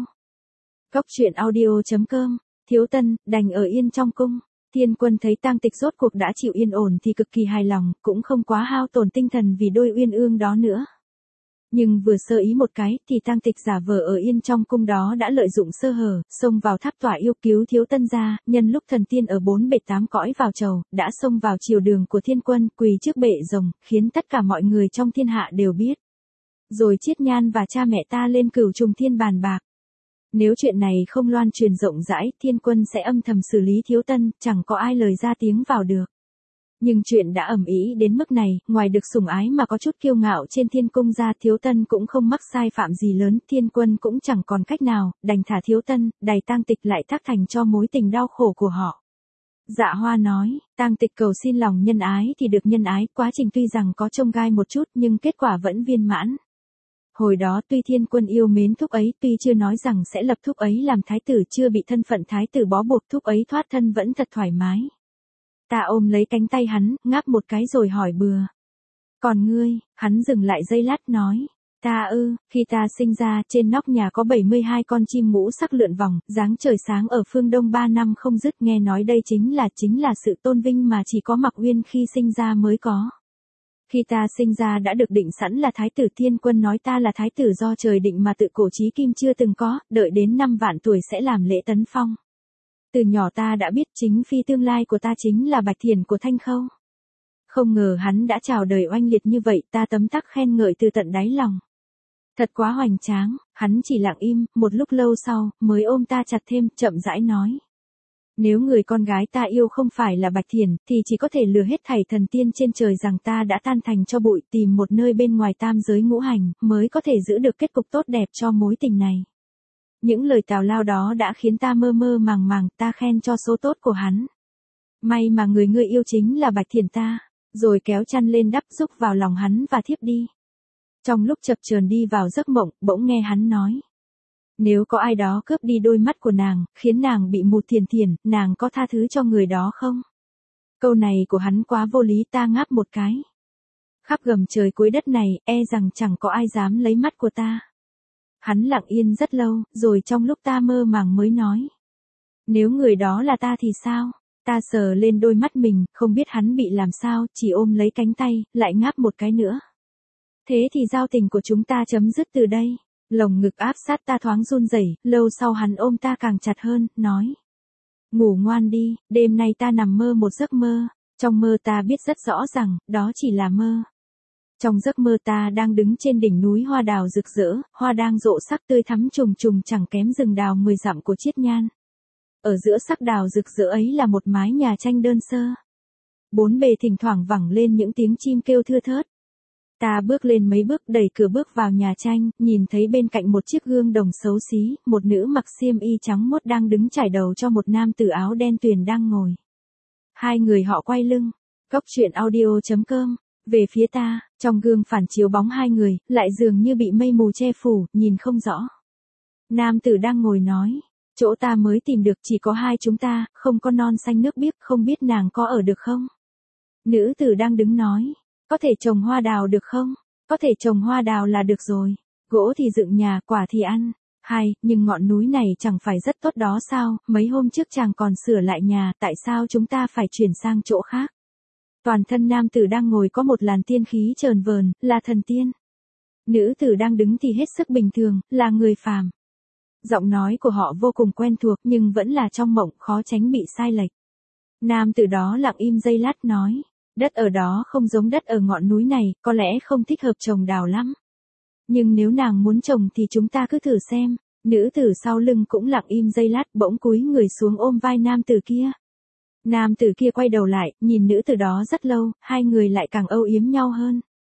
Cốc truyện audio chấm com, Thiếu Tân, đành ở yên trong cung. Thiên Quân thấy Tang Tịch rốt cuộc đã chịu yên ổn thì cực kỳ hài lòng, cũng không quá hao tổn tinh thần vì đôi uyên ương đó nữa. Nhưng vừa sơ ý một cái thì Tang Tịch giả vờ ở yên trong cung đó đã lợi dụng sơ hở, xông vào tháp tỏa yêu cứu Thiếu Tân ra, nhân lúc thần tiên ở bốn bể tám cõi vào chầu, đã xông vào triều đường của Thiên Quân, quỳ trước bệ rồng, khiến tất cả mọi người trong thiên hạ đều biết. Rồi Chiết Nhan và cha mẹ ta lên Cửu Trùng Thiên bàn bạc. Nếu chuyện này không loan truyền rộng rãi, Thiên Quân sẽ âm thầm xử lý Thiếu Tân, chẳng có ai lời ra tiếng vào được. Nhưng chuyện đã ầm ĩ đến mức này, ngoài được sủng ái mà có chút kiêu ngạo trên thiên cung ra, Thiếu Tân cũng không mắc sai phạm gì lớn, Thiên Quân cũng chẳng còn cách nào, đành thả Thiếu Tân, đày Tang Tịch lại thác thành cho mối tình đau khổ của họ. Dạ Hoa nói, Tang Tịch cầu xin lòng nhân ái thì được nhân ái, quá trình tuy rằng có chông gai một chút nhưng kết quả vẫn viên mãn. Hồi đó tuy Thiên Quân yêu mến thúc ấy, tuy chưa nói rằng sẽ lập thúc ấy làm thái tử, chưa bị thân phận thái tử bó buộc, thúc ấy thoát thân vẫn thật thoải mái. Ta ôm lấy cánh tay hắn, ngáp một cái rồi hỏi bừa. Còn ngươi, hắn dừng lại giây lát nói. Ta ư, khi ta sinh ra, trên nóc nhà có bảy mươi hai con chim ngũ sắc lượn vòng, dáng trời sáng ở phương đông ba năm không dứt, nghe nói đây chính là chính là sự tôn vinh mà chỉ có Mặc Uyên khi sinh ra mới có. Khi ta sinh ra đã được định sẵn là thái tử, Thiên Quân nói ta là thái tử do trời định mà tự cổ chí kim chưa từng có, đợi đến năm vạn tuổi sẽ làm lễ tấn phong. Từ nhỏ ta đã biết chính phi tương lai của ta chính là Bạch Thiền của Thanh Khâu. Không ngờ hắn đã chào đời oanh liệt như vậy, ta tấm tắc khen ngợi từ tận đáy lòng. Thật quá hoành tráng, hắn chỉ lặng im, một lúc lâu sau, mới ôm ta chặt thêm, chậm rãi nói. Nếu người con gái ta yêu không phải là Bạch Thiền, thì chỉ có thể lừa hết thảy thần tiên trên trời rằng ta đã tan thành cho bụi, tìm một nơi bên ngoài tam giới ngũ hành, mới có thể giữ được kết cục tốt đẹp cho mối tình này. Những lời tào lao đó đã khiến ta mơ mơ màng màng, ta khen cho số tốt của hắn. May mà người ngươi yêu chính là Bạch Thiền ta, rồi kéo chăn lên đắp rúc vào lòng hắn và thiếp đi. Trong lúc chập chờn đi vào giấc mộng, bỗng nghe hắn nói. Nếu có ai đó cướp đi đôi mắt của nàng, khiến nàng bị mù thiền thiền, nàng có tha thứ cho người đó không? Câu này của hắn quá vô lý, ta ngáp một cái. Khắp gầm trời cuối đất này, e rằng chẳng có ai dám lấy mắt của ta. Hắn lặng yên rất lâu, rồi trong lúc ta mơ màng mới nói. Nếu người đó là ta thì sao? Ta sờ lên đôi mắt mình, không biết hắn bị làm sao, chỉ ôm lấy cánh tay, lại ngáp một cái nữa. Thế thì giao tình của chúng ta chấm dứt từ đây. Lồng ngực áp sát ta thoáng run rẩy, lâu sau hắn ôm ta càng chặt hơn, nói. Ngủ ngoan đi, đêm nay ta nằm mơ một giấc mơ, trong mơ ta biết rất rõ rằng, đó chỉ là mơ. Trong giấc mơ ta đang đứng trên đỉnh núi hoa đào rực rỡ, hoa đang rộ sắc tươi thắm trùng trùng chẳng kém rừng đào mười dặm của Chiết Nhan. Ở giữa sắc đào rực rỡ ấy là một mái nhà tranh đơn sơ. Bốn bề thỉnh thoảng vẳng lên những tiếng chim kêu thưa thớt. Ta bước lên mấy bước, đẩy cửa bước vào nhà tranh, nhìn thấy bên cạnh một chiếc gương đồng xấu xí, một nữ mặc xiêm y trắng muốt đang đứng trải đầu cho một nam tử áo đen tuyền đang ngồi. Hai người họ quay lưng. Cốc truyện audio chấm com. Về phía ta, trong gương phản chiếu bóng hai người, lại dường như bị mây mù che phủ, nhìn không rõ. Nam tử đang ngồi nói. Chỗ ta mới tìm được chỉ có hai chúng ta, không có non xanh nước biếc, không biết nàng có ở được không? Nữ tử đang đứng nói, có thể trồng hoa đào được không? Có thể trồng hoa đào là được rồi. Gỗ thì dựng nhà, quả thì ăn. Hai, nhưng ngọn núi này chẳng phải rất tốt đó sao, mấy hôm trước chàng còn sửa lại nhà, tại sao chúng ta phải chuyển sang chỗ khác? Toàn thân nam tử đang ngồi có một làn tiên khí trờn vờn, là thần tiên. Nữ tử đang đứng thì hết sức bình thường, là người phàm. Giọng nói của họ vô cùng quen thuộc nhưng vẫn là trong mộng, khó tránh bị sai lệch. Nam tử đó lặng im giây lát nói, đất ở đó không giống đất ở ngọn núi này, có lẽ không thích hợp trồng đào lắm. Nhưng nếu nàng muốn trồng thì chúng ta cứ thử xem. Nữ tử sau lưng cũng lặng im giây lát, bỗng cúi người xuống ôm vai nam tử kia. Nam tử kia quay đầu lại, nhìn nữ tử đó rất lâu, hai người lại càng âu yếm nhau hơn.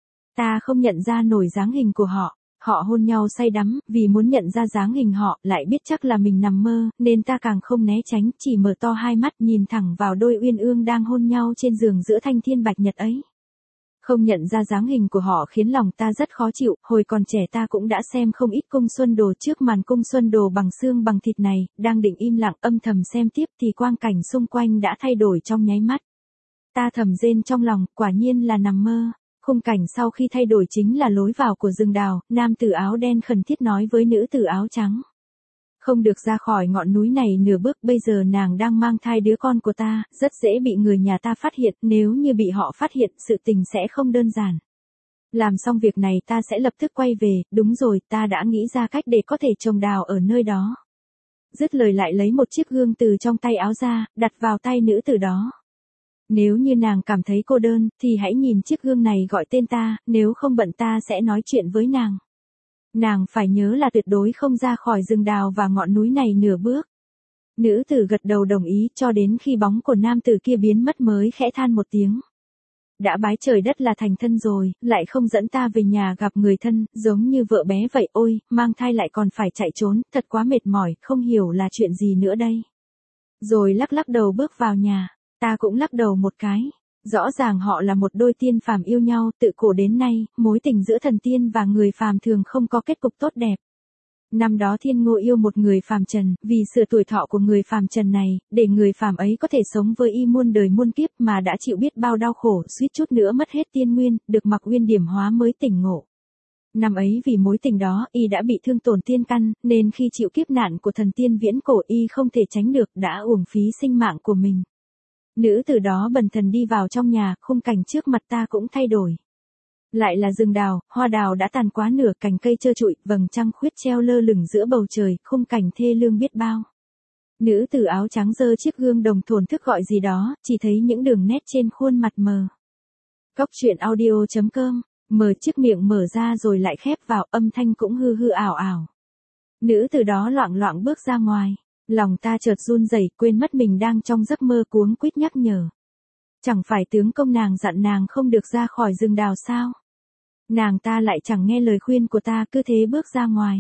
Ta không nhận ra nổi dáng hình của họ. Họ hôn nhau say đắm, vì muốn nhận ra dáng hình họ, lại biết chắc là mình nằm mơ, nên ta càng không né tránh, chỉ mở to hai mắt nhìn thẳng vào đôi uyên ương đang hôn nhau trên giường giữa thanh thiên bạch nhật ấy. Không nhận ra dáng hình của họ khiến lòng ta rất khó chịu, hồi còn trẻ ta cũng đã xem không ít cung xuân đồ, trước màn cung xuân đồ bằng xương bằng thịt này, đang định im lặng âm thầm xem tiếp thì quang cảnh xung quanh đã thay đổi trong nháy mắt. Ta thầm rên trong lòng, quả nhiên là nằm mơ. Khung cảnh sau khi thay đổi chính là lối vào của rừng đào, nam tử áo đen khẩn thiết nói với nữ tử áo trắng. Không được ra khỏi ngọn núi này nửa bước, bây giờ nàng đang mang thai đứa con của ta, rất dễ bị người nhà ta phát hiện, nếu như bị họ phát hiện, sự tình sẽ không đơn giản. Làm xong việc này ta sẽ lập tức quay về, đúng rồi, ta đã nghĩ ra cách để có thể trồng đào ở nơi đó. Dứt lời lại lấy một chiếc gương từ trong tay áo ra, đặt vào tay nữ tử đó. Nếu như nàng cảm thấy cô đơn, thì hãy nhìn chiếc gương này gọi tên ta, nếu không bận ta sẽ nói chuyện với nàng. Nàng phải nhớ là tuyệt đối không ra khỏi rừng đào và ngọn núi này nửa bước. Nữ tử gật đầu đồng ý cho đến khi bóng của nam tử kia biến mất mới khẽ than một tiếng. Đã bái trời đất là thành thân rồi, lại không dẫn ta về nhà gặp người thân, giống như vợ bé vậy, ôi, mang thai lại còn phải chạy trốn, thật quá mệt mỏi, không hiểu là chuyện gì nữa đây. Rồi lắc lắc đầu bước vào nhà. Ta cũng lắc đầu một cái. Rõ ràng họ là một đôi tiên phàm yêu nhau, tự cổ đến nay, mối tình giữa thần tiên và người phàm thường không có kết cục tốt đẹp. Năm đó Thiên Ngô yêu một người phàm trần, vì sửa tuổi thọ của người phàm trần này, để người phàm ấy có thể sống với y muôn đời muôn kiếp mà đã chịu biết bao đau khổ, suýt chút nữa mất hết tiên nguyên, được mặc uyên điểm hóa mới tỉnh ngộ. Năm ấy vì mối tình đó, y đã bị thương tổn tiên căn, nên khi chịu kiếp nạn của thần tiên viễn cổ y không thể tránh được, đã uổng phí sinh mạng của mình. Nữ tử đó bần thần đi vào trong nhà, khung cảnh trước mặt ta cũng thay đổi. Lại là rừng đào, hoa đào đã tàn quá nửa, cành cây trơ trụi, vầng trăng khuyết treo lơ lửng giữa bầu trời, khung cảnh thê lương biết bao. Nữ tử áo trắng giơ chiếc gương đồng thổn thức gọi gì đó, chỉ thấy những đường nét trên khuôn mặt mờ. Cóc truyện audio chấm com, mở chiếc miệng mở ra rồi lại khép vào, âm thanh cũng hư hư ảo ảo. Nữ tử đó loạng loạng bước ra ngoài. Lòng ta chợt run rẩy, quên mất mình đang trong giấc mơ, cuống quýt nhắc nhở. Chẳng phải tướng công nàng dặn nàng không được ra khỏi rừng đào sao? Nàng ta lại chẳng nghe lời khuyên của ta, cứ thế bước ra ngoài.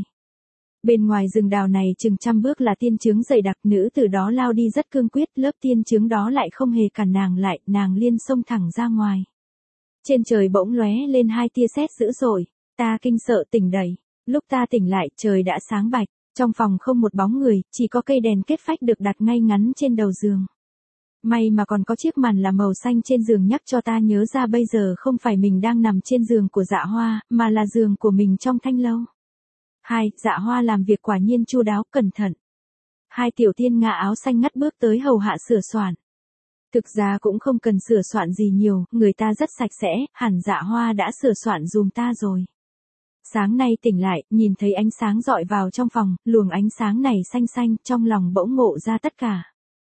Bên ngoài rừng đào này chừng trăm bước là tiên chướng dày đặc, nữ tử đó lao đi rất cương quyết, lớp tiên chướng đó lại không hề cản nàng lại, nàng liên xông thẳng ra ngoài. Trên trời bỗng lóe lên hai tia sét dữ dội, ta kinh sợ tỉnh dậy. Lúc ta tỉnh lại, trời đã sáng bạch. Trong phòng không một bóng người, chỉ có cây đèn kết phách được đặt ngay ngắn trên đầu giường. May mà còn có chiếc màn là màu xanh trên giường nhắc cho ta nhớ ra bây giờ không phải mình đang nằm trên giường của Dạ Hoa, mà là giường của mình trong thanh lâu. Hai, Dạ Hoa làm việc quả nhiên chu đáo, cẩn thận. Hai tiểu tiên nga áo xanh ngắt bước tới hầu hạ sửa soạn. Thực ra cũng không cần sửa soạn gì nhiều, người ta rất sạch sẽ, hẳn Dạ Hoa đã sửa soạn dùm ta rồi. Sáng nay tỉnh lại, nhìn thấy ánh sáng dọi vào trong phòng, luồng ánh sáng này xanh xanh, trong lòng bỗng ngộ ra tất cả.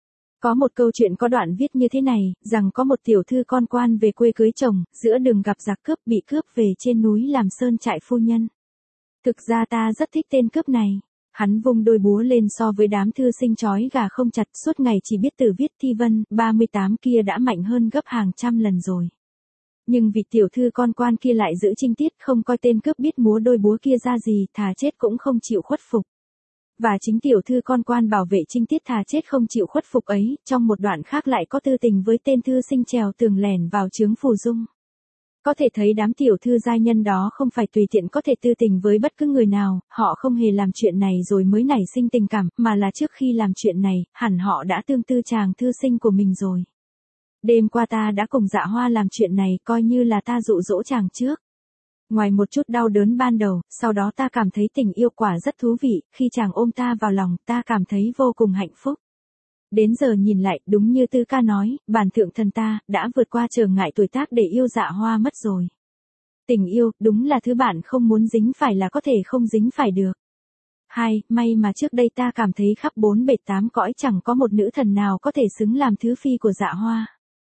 Có một câu chuyện có đoạn viết như thế này, rằng có một tiểu thư con quan về quê cưới chồng, giữa đường gặp giặc cướp, bị cướp về trên núi làm sơn trại phu nhân. Thực ra ta rất thích tên cướp này. Hắn vung đôi búa lên so với đám thư sinh trói gà không chặt, suốt ngày chỉ biết từ viết thi vân, ba mươi tám kia đã mạnh hơn gấp hàng trăm lần rồi. Nhưng vị tiểu thư con quan kia lại giữ trinh tiết, không coi tên cướp biết múa đôi búa kia ra gì, thà chết cũng không chịu khuất phục. Và chính tiểu thư con quan bảo vệ trinh tiết thà chết không chịu khuất phục ấy, trong một đoạn khác lại có tư tình với tên thư sinh trèo tường lẻn vào chướng phù dung. Có thể thấy đám tiểu thư giai nhân đó không phải tùy tiện có thể tư tình với bất cứ người nào, họ không hề làm chuyện này rồi mới nảy sinh tình cảm, mà là trước khi làm chuyện này, hẳn họ đã tương tư chàng thư sinh của mình rồi. Đêm qua ta đã cùng Dạ Hoa làm chuyện này, coi như là ta dụ dỗ chàng trước. Ngoài một chút đau đớn ban đầu, sau đó ta cảm thấy tình yêu quả rất thú vị, khi chàng ôm ta vào lòng, ta cảm thấy vô cùng hạnh phúc. Đến giờ nhìn lại, đúng như Tư Ca nói, bản thượng thần ta, đã vượt qua trở ngại tuổi tác để yêu Dạ Hoa mất rồi. Tình yêu, đúng là thứ bạn không muốn dính phải là có thể không dính phải được. Hai, may mà trước đây ta cảm thấy khắp bốn bể tám cõi chẳng có một nữ thần nào có thể xứng làm thứ phi của Dạ Hoa.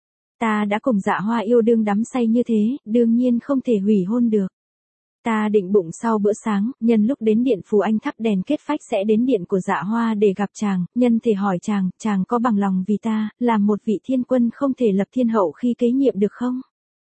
Ta đã cùng Dạ Hoa yêu đương đắm say như thế, đương nhiên không thể hủy hôn được. Ta định bụng sau bữa sáng, nhân lúc đến điện Phù Anh thắp đèn kết phách sẽ đến điện của Dạ Hoa để gặp chàng, nhân thể hỏi chàng, chàng có bằng lòng vì ta, làm một vị thiên quân không thể lập thiên hậu khi kế nhiệm được không?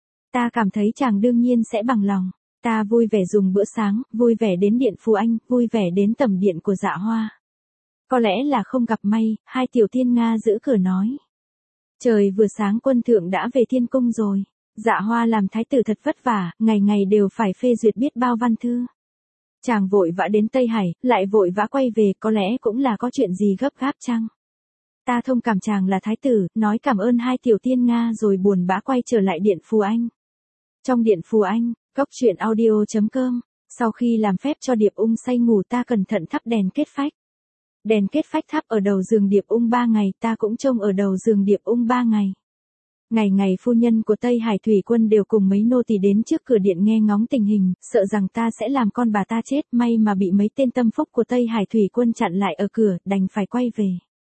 Ta cảm thấy chàng đương nhiên sẽ bằng lòng. Ta vui vẻ dùng bữa sáng, vui vẻ đến điện Phù Anh, vui vẻ đến tẩm điện của Dạ Hoa. Có lẽ là không gặp may, hai tiểu thiên Nga giữ cửa nói. Trời vừa sáng quân thượng đã về thiên cung rồi. Dạ Hoa làm thái tử thật vất vả, ngày ngày đều phải phê duyệt biết bao văn thư. Chàng vội vã đến Tây Hải, lại vội vã quay về, có lẽ cũng là có chuyện gì gấp gáp chăng? Ta thông cảm chàng là thái tử, nói cảm ơn hai tiểu tiên Nga rồi buồn bã quay trở lại điện Phù Anh. Trong điện Phù Anh, cốc truyện audio chấm com, sau khi làm phép cho Điệp Ung say ngủ ta cẩn thận thắp đèn kết phách. Đèn kết phách thắp ở đầu giường Điệp Ung ba ngày, ta cũng trông ở đầu giường Điệp Ung ba ngày. Ngày ngày phu nhân của Tây Hải Thủy Quân đều cùng mấy nô tỳ đến trước cửa điện nghe ngóng tình hình, sợ rằng ta sẽ làm con bà ta chết, may mà bị mấy tên tâm phúc của Tây Hải Thủy Quân chặn lại ở cửa, đành phải quay về.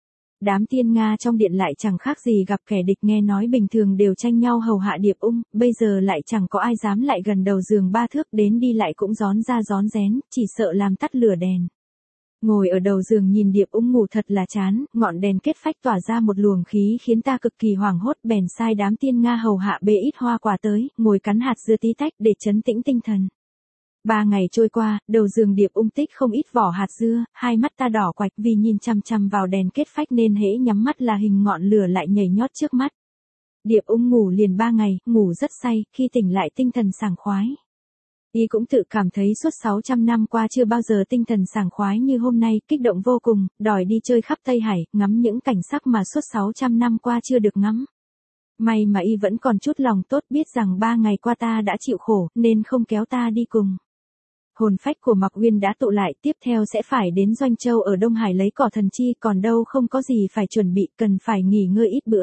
Đám tiên Nga trong điện lại chẳng khác gì gặp kẻ địch, nghe nói bình thường đều tranh nhau hầu hạ Điệp Ung, bây giờ lại chẳng có ai dám lại gần đầu giường ba thước, đến đi lại cũng rón ra rón rén, chỉ sợ làm tắt lửa đèn. Ngồi ở đầu giường nhìn Điệp Ung ngủ thật là chán, ngọn đèn kết phách tỏa ra một luồng khí khiến ta cực kỳ hoảng hốt, bèn sai đám tiên Nga hầu hạ bê ít hoa quả tới, ngồi cắn hạt dưa tí tách để trấn tĩnh tinh thần. Ba ngày trôi qua, đầu giường Điệp Ung tích không ít vỏ hạt dưa, hai mắt ta đỏ quạch vì nhìn chằm chằm vào đèn kết phách nên hễ nhắm mắt là hình ngọn lửa lại nhảy nhót trước mắt. Điệp Ung ngủ liền ba ngày, ngủ rất say, khi tỉnh lại tinh thần sảng khoái. Y cũng tự cảm thấy suốt sáu trăm năm qua chưa bao giờ tinh thần sảng khoái như hôm nay, kích động vô cùng, đòi đi chơi khắp Tây Hải, ngắm những cảnh sắc mà suốt sáu trăm năm qua chưa được ngắm. May mà Y vẫn còn chút lòng tốt, biết rằng ba ngày qua ta đã chịu khổ, nên không kéo ta đi cùng. Hồn phách của Mạc Uyên đã tụ lại, tiếp theo sẽ phải đến Doanh Châu ở Đông Hải lấy cỏ thần chi, còn đâu không có gì phải chuẩn bị, cần phải nghỉ ngơi ít bữa.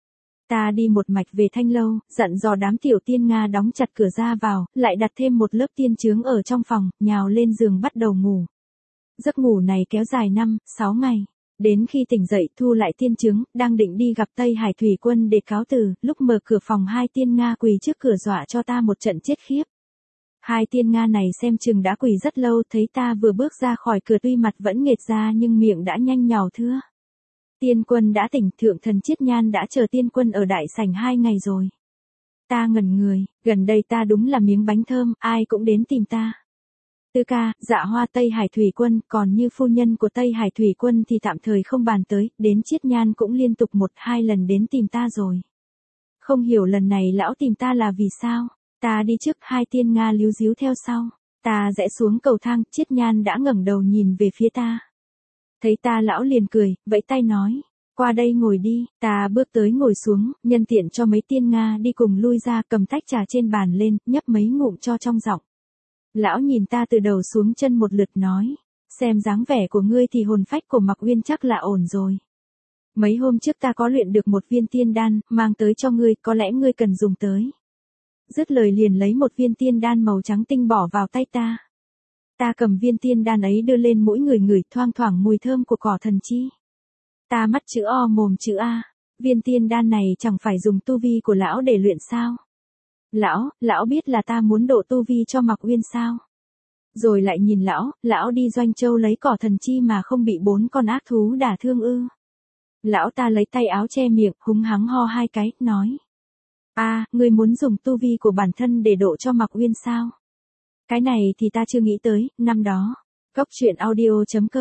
Ta đi một mạch về Thanh Lâu, dặn dò đám tiểu tiên Nga đóng chặt cửa ra vào, lại đặt thêm một lớp tiên chướng ở trong phòng, nhào lên giường bắt đầu ngủ. Giấc ngủ này kéo dài năm, sáu ngày. Đến khi tỉnh dậy thu lại tiên chướng, đang định đi gặp Tây Hải Thủy Quân để cáo từ, lúc mở cửa phòng hai tiên Nga quỳ trước cửa dọa cho ta một trận chết khiếp. Hai tiên Nga này xem chừng đã quỳ rất lâu, thấy ta vừa bước ra khỏi cửa tuy mặt vẫn nghệt ra nhưng miệng đã nhanh nhào thưa. Tiên quân đã tỉnh, thượng thần Chiết Nhan đã chờ tiên quân ở đại sảnh hai ngày rồi. Ta ngẩn người, gần đây ta đúng là miếng bánh thơm, ai cũng đến tìm ta. Tư Ca, Dạ Hoa Tây Hải Thủy Quân, còn như phu nhân của Tây Hải Thủy Quân thì tạm thời không bàn tới, đến Chiết Nhan cũng liên tục một hai lần đến tìm ta rồi. Không hiểu lần này lão tìm ta là vì sao, ta đi trước hai tiên Nga líu díu theo sau, ta rẽ xuống cầu thang, Chiết Nhan đã ngẩng đầu nhìn về phía ta. Thấy ta lão liền cười, vẫy tay nói, qua đây ngồi đi, ta bước tới ngồi xuống, nhân tiện cho mấy tiên Nga đi cùng lui ra, cầm tách trà trên bàn lên, nhấp mấy ngụm cho trong giọng. Lão nhìn ta từ đầu xuống chân một lượt nói, xem dáng vẻ của ngươi thì hồn phách của Mạc Uyên chắc là ổn rồi. Mấy hôm trước ta có luyện được một viên tiên đan, mang tới cho ngươi, có lẽ ngươi cần dùng tới. Dứt lời liền lấy một viên tiên đan màu trắng tinh bỏ vào tay ta. Ta cầm viên tiên đan ấy đưa lên mũi người ngửi, thoang thoảng mùi thơm của cỏ thần chi. Ta mắt chữ O mồm chữ A, viên tiên đan này chẳng phải dùng tu vi của lão để luyện sao? Lão, lão biết là ta muốn độ tu vi cho Mạc Uyên sao? Rồi lại nhìn lão, lão đi Doanh Châu lấy cỏ thần chi mà không bị bốn con ác thú đả thương ư? Lão ta lấy tay áo che miệng, húng hắng ho hai cái, nói. À, ngươi muốn dùng tu vi của bản thân để độ cho Mạc Uyên sao? Cái này thì ta chưa nghĩ tới, năm đó. Cốc truyện audio chấm com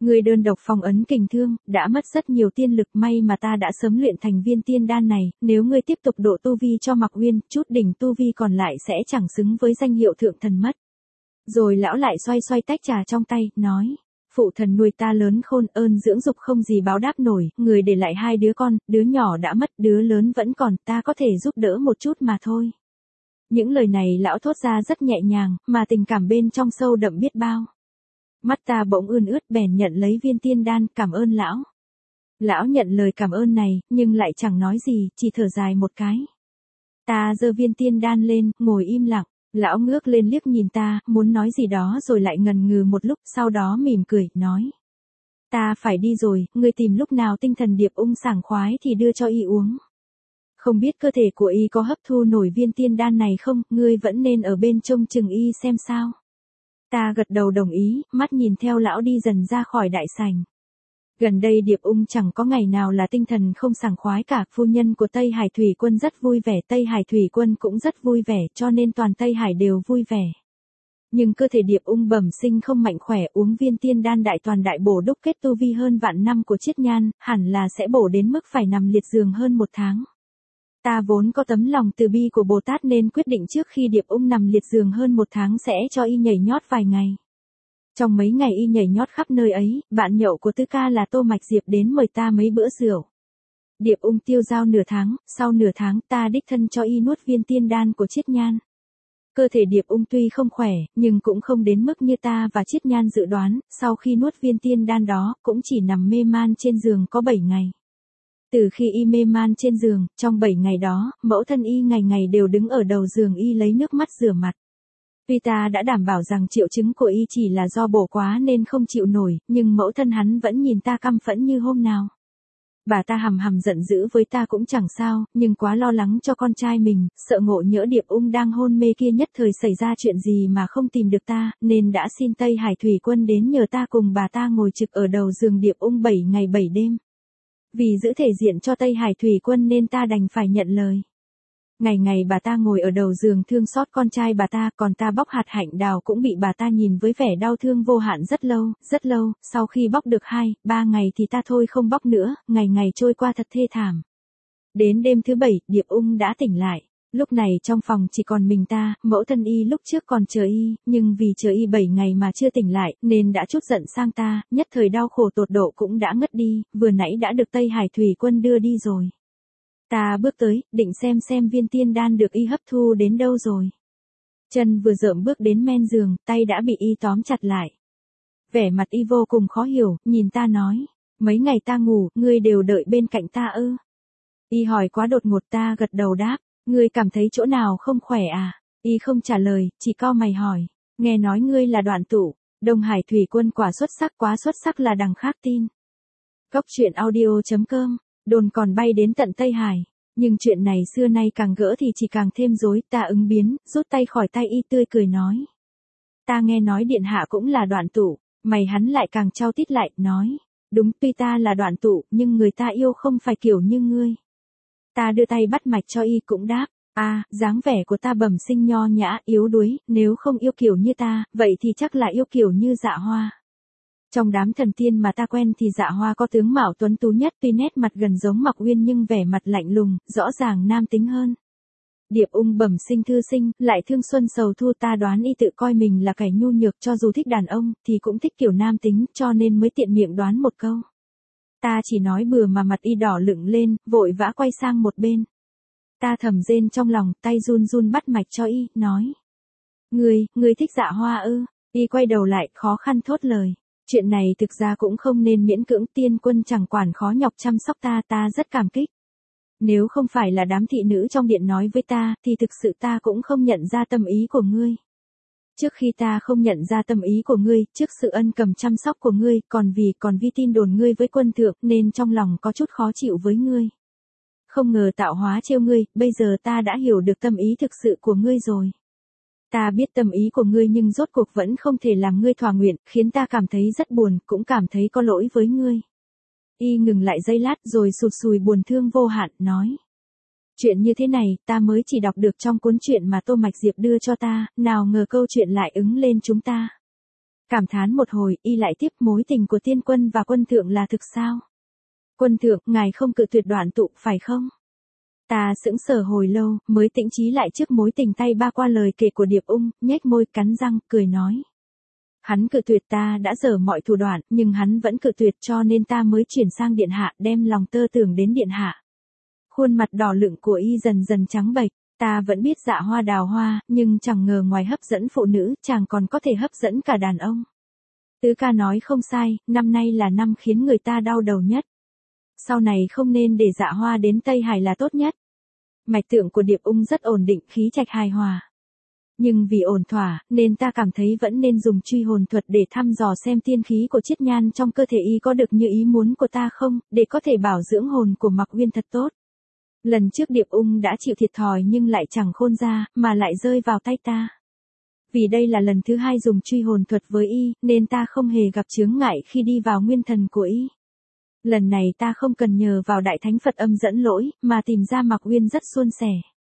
Ngươi đơn độc phong ấn kình thương, đã mất rất nhiều tiên lực, may mà ta đã sớm luyện thành viên tiên đan này, nếu ngươi tiếp tục độ tu vi cho Mạc Uyên, chút đỉnh tu vi còn lại sẽ chẳng xứng với danh hiệu thượng thần mất. Rồi lão lại xoay xoay tách trà trong tay, nói, phụ thần nuôi ta lớn khôn, ơn dưỡng dục không gì báo đáp nổi, người để lại hai đứa con, đứa nhỏ đã mất, đứa lớn vẫn còn, ta có thể giúp đỡ một chút mà thôi. Những lời này lão thốt ra rất nhẹ nhàng, mà tình cảm bên trong sâu đậm biết bao. Mắt ta bỗng ươn ướt, bèn nhận lấy viên tiên đan, cảm ơn lão. Lão nhận lời cảm ơn này, nhưng lại chẳng nói gì, chỉ thở dài một cái. Ta giơ viên tiên đan lên, ngồi im lặng. Lão ngước lên liếc nhìn ta, muốn nói gì đó rồi lại ngần ngừ một lúc, sau đó mỉm cười, nói. Ta phải đi rồi, ngươi tìm lúc nào tinh thần điệp ung sảng khoái thì đưa cho y uống. Không biết cơ thể của y có hấp thu nổi viên tiên đan này không, ngươi vẫn nên ở bên trông chừng y xem sao. Ta gật đầu đồng ý, mắt nhìn theo lão đi dần ra khỏi đại sảnh. Gần đây Điệp Ung chẳng có ngày nào là tinh thần không sảng khoái cả, phu nhân của Tây Hải Thủy Quân rất vui vẻ, Tây Hải Thủy Quân cũng rất vui vẻ, cho nên toàn Tây Hải đều vui vẻ. Nhưng cơ thể Điệp Ung bẩm sinh không mạnh khỏe, uống viên tiên đan đại toàn đại bổ đúc kết tu vi hơn vạn năm của Chiết Nhan, hẳn là sẽ bổ đến mức phải nằm liệt giường hơn một tháng. Ta vốn có tấm lòng từ bi của Bồ Tát nên quyết định trước khi Điệp Ung nằm liệt giường hơn một tháng sẽ cho y nhảy nhót vài ngày. Trong mấy ngày y nhảy nhót khắp nơi ấy, bạn nhậu của Tư Ca là Tô Mạch Diệp đến mời ta mấy bữa rượu. Điệp Ung tiêu dao nửa tháng, sau nửa tháng ta đích thân cho y nuốt viên tiên đan của Chiết Nhan. Cơ thể Điệp Ung tuy không khỏe, nhưng cũng không đến mức như ta và Chiết Nhan dự đoán, sau khi nuốt viên tiên đan đó, cũng chỉ nằm mê man trên giường có bảy ngày. Từ khi y mê man trên giường, trong bảy ngày đó, mẫu thân y ngày ngày đều đứng ở đầu giường y lấy nước mắt rửa mặt. Tuy ta đã đảm bảo rằng triệu chứng của y chỉ là do bổ quá nên không chịu nổi, nhưng mẫu thân hắn vẫn nhìn ta căm phẫn như hôm nào. Bà ta hầm hầm giận dữ với ta cũng chẳng sao, nhưng quá lo lắng cho con trai mình, sợ ngộ nhỡ Điệp Ung đang hôn mê kia nhất thời xảy ra chuyện gì mà không tìm được ta, nên đã xin Tây Hải Thủy Quân đến nhờ ta cùng bà ta ngồi trực ở đầu giường Điệp Ung bảy ngày bảy đêm. Vì giữ thể diện cho Tây Hải Thủy Quân nên ta đành phải nhận lời. Ngày ngày bà ta ngồi ở đầu giường thương xót con trai bà ta, còn ta bóc hạt hạnh đào cũng bị bà ta nhìn với vẻ đau thương vô hạn rất lâu, rất lâu, sau khi bóc được hai, ba ngày thì ta thôi không bóc nữa, ngày ngày trôi qua thật thê thảm. Đến đêm thứ bảy, Điệp Ung đã tỉnh lại. Lúc này trong phòng chỉ còn mình ta, mẫu thân y lúc trước còn chờ y, nhưng vì chờ y bảy ngày mà chưa tỉnh lại, nên đã trút giận sang ta, nhất thời đau khổ tột độ cũng đã ngất đi, vừa nãy đã được Tây Hải Thủy Quân đưa đi rồi. Ta bước tới, định xem xem viên tiên đan được y hấp thu đến đâu rồi. Chân vừa dợm bước đến men giường, tay đã bị y tóm chặt lại. Vẻ mặt y vô cùng khó hiểu, nhìn ta nói, mấy ngày ta ngủ, ngươi đều đợi bên cạnh ta ư? Y hỏi quá đột ngột, ta gật đầu đáp, ngươi cảm thấy chỗ nào không khỏe à? Y không trả lời, chỉ cau mày hỏi, nghe nói ngươi là Đoạn Tụ, Đông Hải Thủy Quân quả xuất sắc, quá xuất sắc là đằng khác tin. Cốc truyện audio chấm com. Đồn còn bay đến tận Tây Hải, nhưng chuyện này xưa nay càng gỡ thì chỉ càng thêm rối, ta ứng biến, rút tay khỏi tay y tươi cười nói. Ta nghe nói điện hạ cũng là Đoạn Tụ, mày hắn lại càng trao tít lại, nói, đúng tuy ta là Đoạn Tụ, nhưng người ta yêu không phải kiểu như ngươi. Ta đưa tay bắt mạch cho y cũng đáp, à, dáng vẻ của ta bẩm sinh nho nhã, yếu đuối, nếu không yêu kiểu như ta, vậy thì chắc là yêu kiểu như Dạ Hoa. Trong đám thần tiên mà ta quen thì Dạ Hoa có tướng mạo tuấn tú nhất, tuy nét mặt gần giống Mạc Uyên nhưng vẻ mặt lạnh lùng, rõ ràng nam tính hơn. Điệp Ung bẩm sinh thư sinh, lại thương xuân sầu thu, ta đoán y tự coi mình là kẻ nhu nhược, cho dù thích đàn ông, thì cũng thích kiểu nam tính, cho nên mới tiện miệng đoán một câu. Ta chỉ nói bừa mà mặt y đỏ lựng lên, vội vã quay sang một bên. Ta thầm rên trong lòng, tay run run bắt mạch cho y, nói. Ngươi, ngươi thích Dạ Hoa ư? Y quay đầu lại, khó khăn thốt lời. Chuyện này thực ra cũng không nên miễn cưỡng, tiên quân chẳng quản khó nhọc chăm sóc ta, ta rất cảm kích. Nếu không phải là đám thị nữ trong điện nói với ta, thì thực sự ta cũng không nhận ra tâm ý của ngươi. Trước khi ta không nhận ra tâm ý của ngươi, trước sự ân cầm chăm sóc của ngươi, còn vì còn vi tin đồn ngươi với quân thượng, nên trong lòng có chút khó chịu với ngươi. Không ngờ tạo hóa trêu ngươi, bây giờ ta đã hiểu được tâm ý thực sự của ngươi rồi. Ta biết tâm ý của ngươi nhưng rốt cuộc vẫn không thể làm ngươi thỏa nguyện, khiến ta cảm thấy rất buồn, cũng cảm thấy có lỗi với ngươi. Y ngừng lại giây lát rồi sụt sùi buồn thương vô hạn, nói. Chuyện như thế này, ta mới chỉ đọc được trong cuốn truyện mà Tô Mạch Diệp đưa cho ta, nào ngờ câu chuyện lại ứng lên chúng ta. Cảm thán một hồi, y lại tiếp mối tình của tiên quân và quân thượng là thực sao? Quân thượng, ngài không cự tuyệt đoạn tụ, phải không? Ta sững sờ hồi lâu, mới tĩnh trí lại trước mối tình tay ba qua lời kể của Điệp Ung, nhếch môi cắn răng, cười nói. Hắn cự tuyệt ta đã dở mọi thủ đoạn, nhưng hắn vẫn cự tuyệt cho nên ta mới chuyển sang điện hạ, đem lòng tơ tưởng đến điện hạ. Khuôn mặt đỏ lựng của y dần dần trắng bệch, ta vẫn biết Dạ Hoa đào hoa, nhưng chẳng ngờ ngoài hấp dẫn phụ nữ, chàng còn có thể hấp dẫn cả đàn ông. Tứ ca nói không sai, năm nay là năm khiến người ta đau đầu nhất. Sau này không nên để Dạ Hoa đến Tây Hải là tốt nhất. Mạch tượng của Điệp Ung rất ổn định, khí trạch hài hòa. Nhưng vì ổn thỏa, nên ta cảm thấy vẫn nên dùng truy hồn thuật để thăm dò xem tiên khí của Chiết Nhan trong cơ thể y có được như ý muốn của ta không, để có thể bảo dưỡng hồn của Mạc Uyên thật tốt. Lần trước Điệp Ung đã chịu thiệt thòi nhưng lại chẳng khôn ra, mà lại rơi vào tay ta. Vì đây là lần thứ hai dùng truy hồn thuật với y, nên ta không hề gặp chướng ngại khi đi vào nguyên thần của y. Lần này ta không cần nhờ vào Đại Thánh Phật Âm dẫn lỗi, mà tìm ra Mạc Uyên rất suôn sẻ.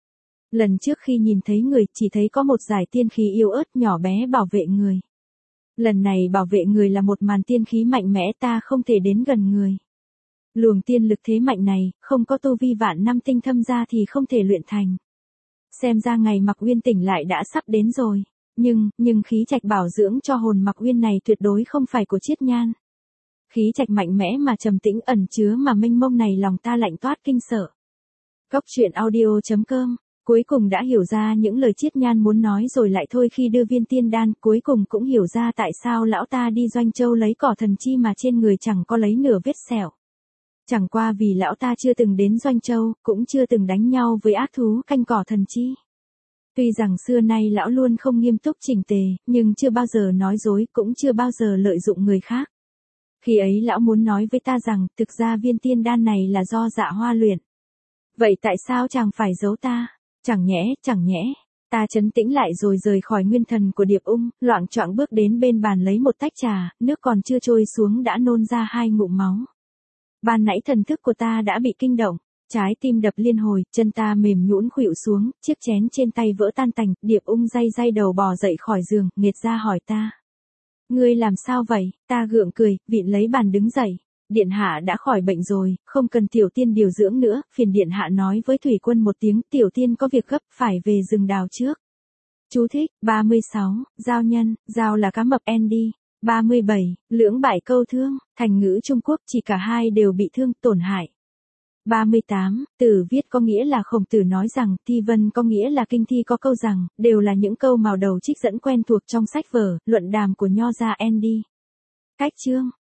Lần trước khi nhìn thấy người, chỉ thấy có một dải tiên khí yếu ớt nhỏ bé bảo vệ người. Lần này bảo vệ người là một màn tiên khí mạnh mẽ, ta không thể đến gần người. Luồng tiên lực thế mạnh này, không có tu vi vạn năm tinh thâm ra thì không thể luyện thành. Xem ra ngày Mạc Uyên tỉnh lại đã sắp đến rồi. Nhưng, nhưng khí trạch bảo dưỡng cho hồn Mạc Uyên này tuyệt đối không phải của Chiết Nhan. Khí trạch mạnh mẽ mà trầm tĩnh ẩn chứa mà mênh mông này lòng ta lạnh toát kinh sợ. Cốc truyện audio chấm com. Cuối cùng đã hiểu ra những lời Chiết Nhan muốn nói rồi lại thôi khi đưa viên tiên đan, cuối cùng cũng hiểu ra tại sao lão ta đi Doanh Châu lấy cỏ thần chi mà trên người chẳng có lấy nửa vết sẹo. Chẳng qua vì lão ta chưa từng đến Doanh Châu, cũng chưa từng đánh nhau với ác thú canh cỏ thần chi. Tuy rằng xưa nay lão luôn không nghiêm túc chỉnh tề, nhưng chưa bao giờ nói dối, cũng chưa bao giờ lợi dụng người khác. Khi ấy lão muốn nói với ta rằng, thực ra viên tiên đan này là do Dạ Hoa luyện. Vậy tại sao chàng phải giấu ta? Chẳng nhẽ, chẳng nhẽ. Ta trấn tĩnh lại rồi rời khỏi nguyên thần của Điệp Ung, loạng choạng bước đến bên bàn lấy một tách trà, nước còn chưa trôi xuống đã nôn ra hai ngụm máu. Ban nãy thần thức của ta đã bị kinh động, trái tim đập liên hồi, chân ta mềm nhũn khuỵu xuống, chiếc chén trên tay vỡ tan tành, Điệp Ung day day đầu bò dậy khỏi giường, nghệt ra hỏi ta. Ngươi làm sao vậy? Ta gượng cười, vịn lấy bàn đứng dậy. Điện hạ đã khỏi bệnh rồi, không cần tiểu tiên điều dưỡng nữa, phiền điện hạ nói với thủy quân một tiếng, tiểu tiên có việc gấp, phải về rừng đào trước. Chú thích, ba mươi sáu, giao nhân, giao là cá mập Andy. ba mươi bảy, lưỡng bại câu thương, thành ngữ Trung Quốc chỉ cả hai đều bị thương, tổn hại. ba mươi tám, Tử viết có nghĩa là Khổng Tử nói rằng, thi vân có nghĩa là kinh thi có câu rằng, đều là những câu mào đầu trích dẫn quen thuộc trong sách vở, luận đàm của nho gia Andy. Cách chương.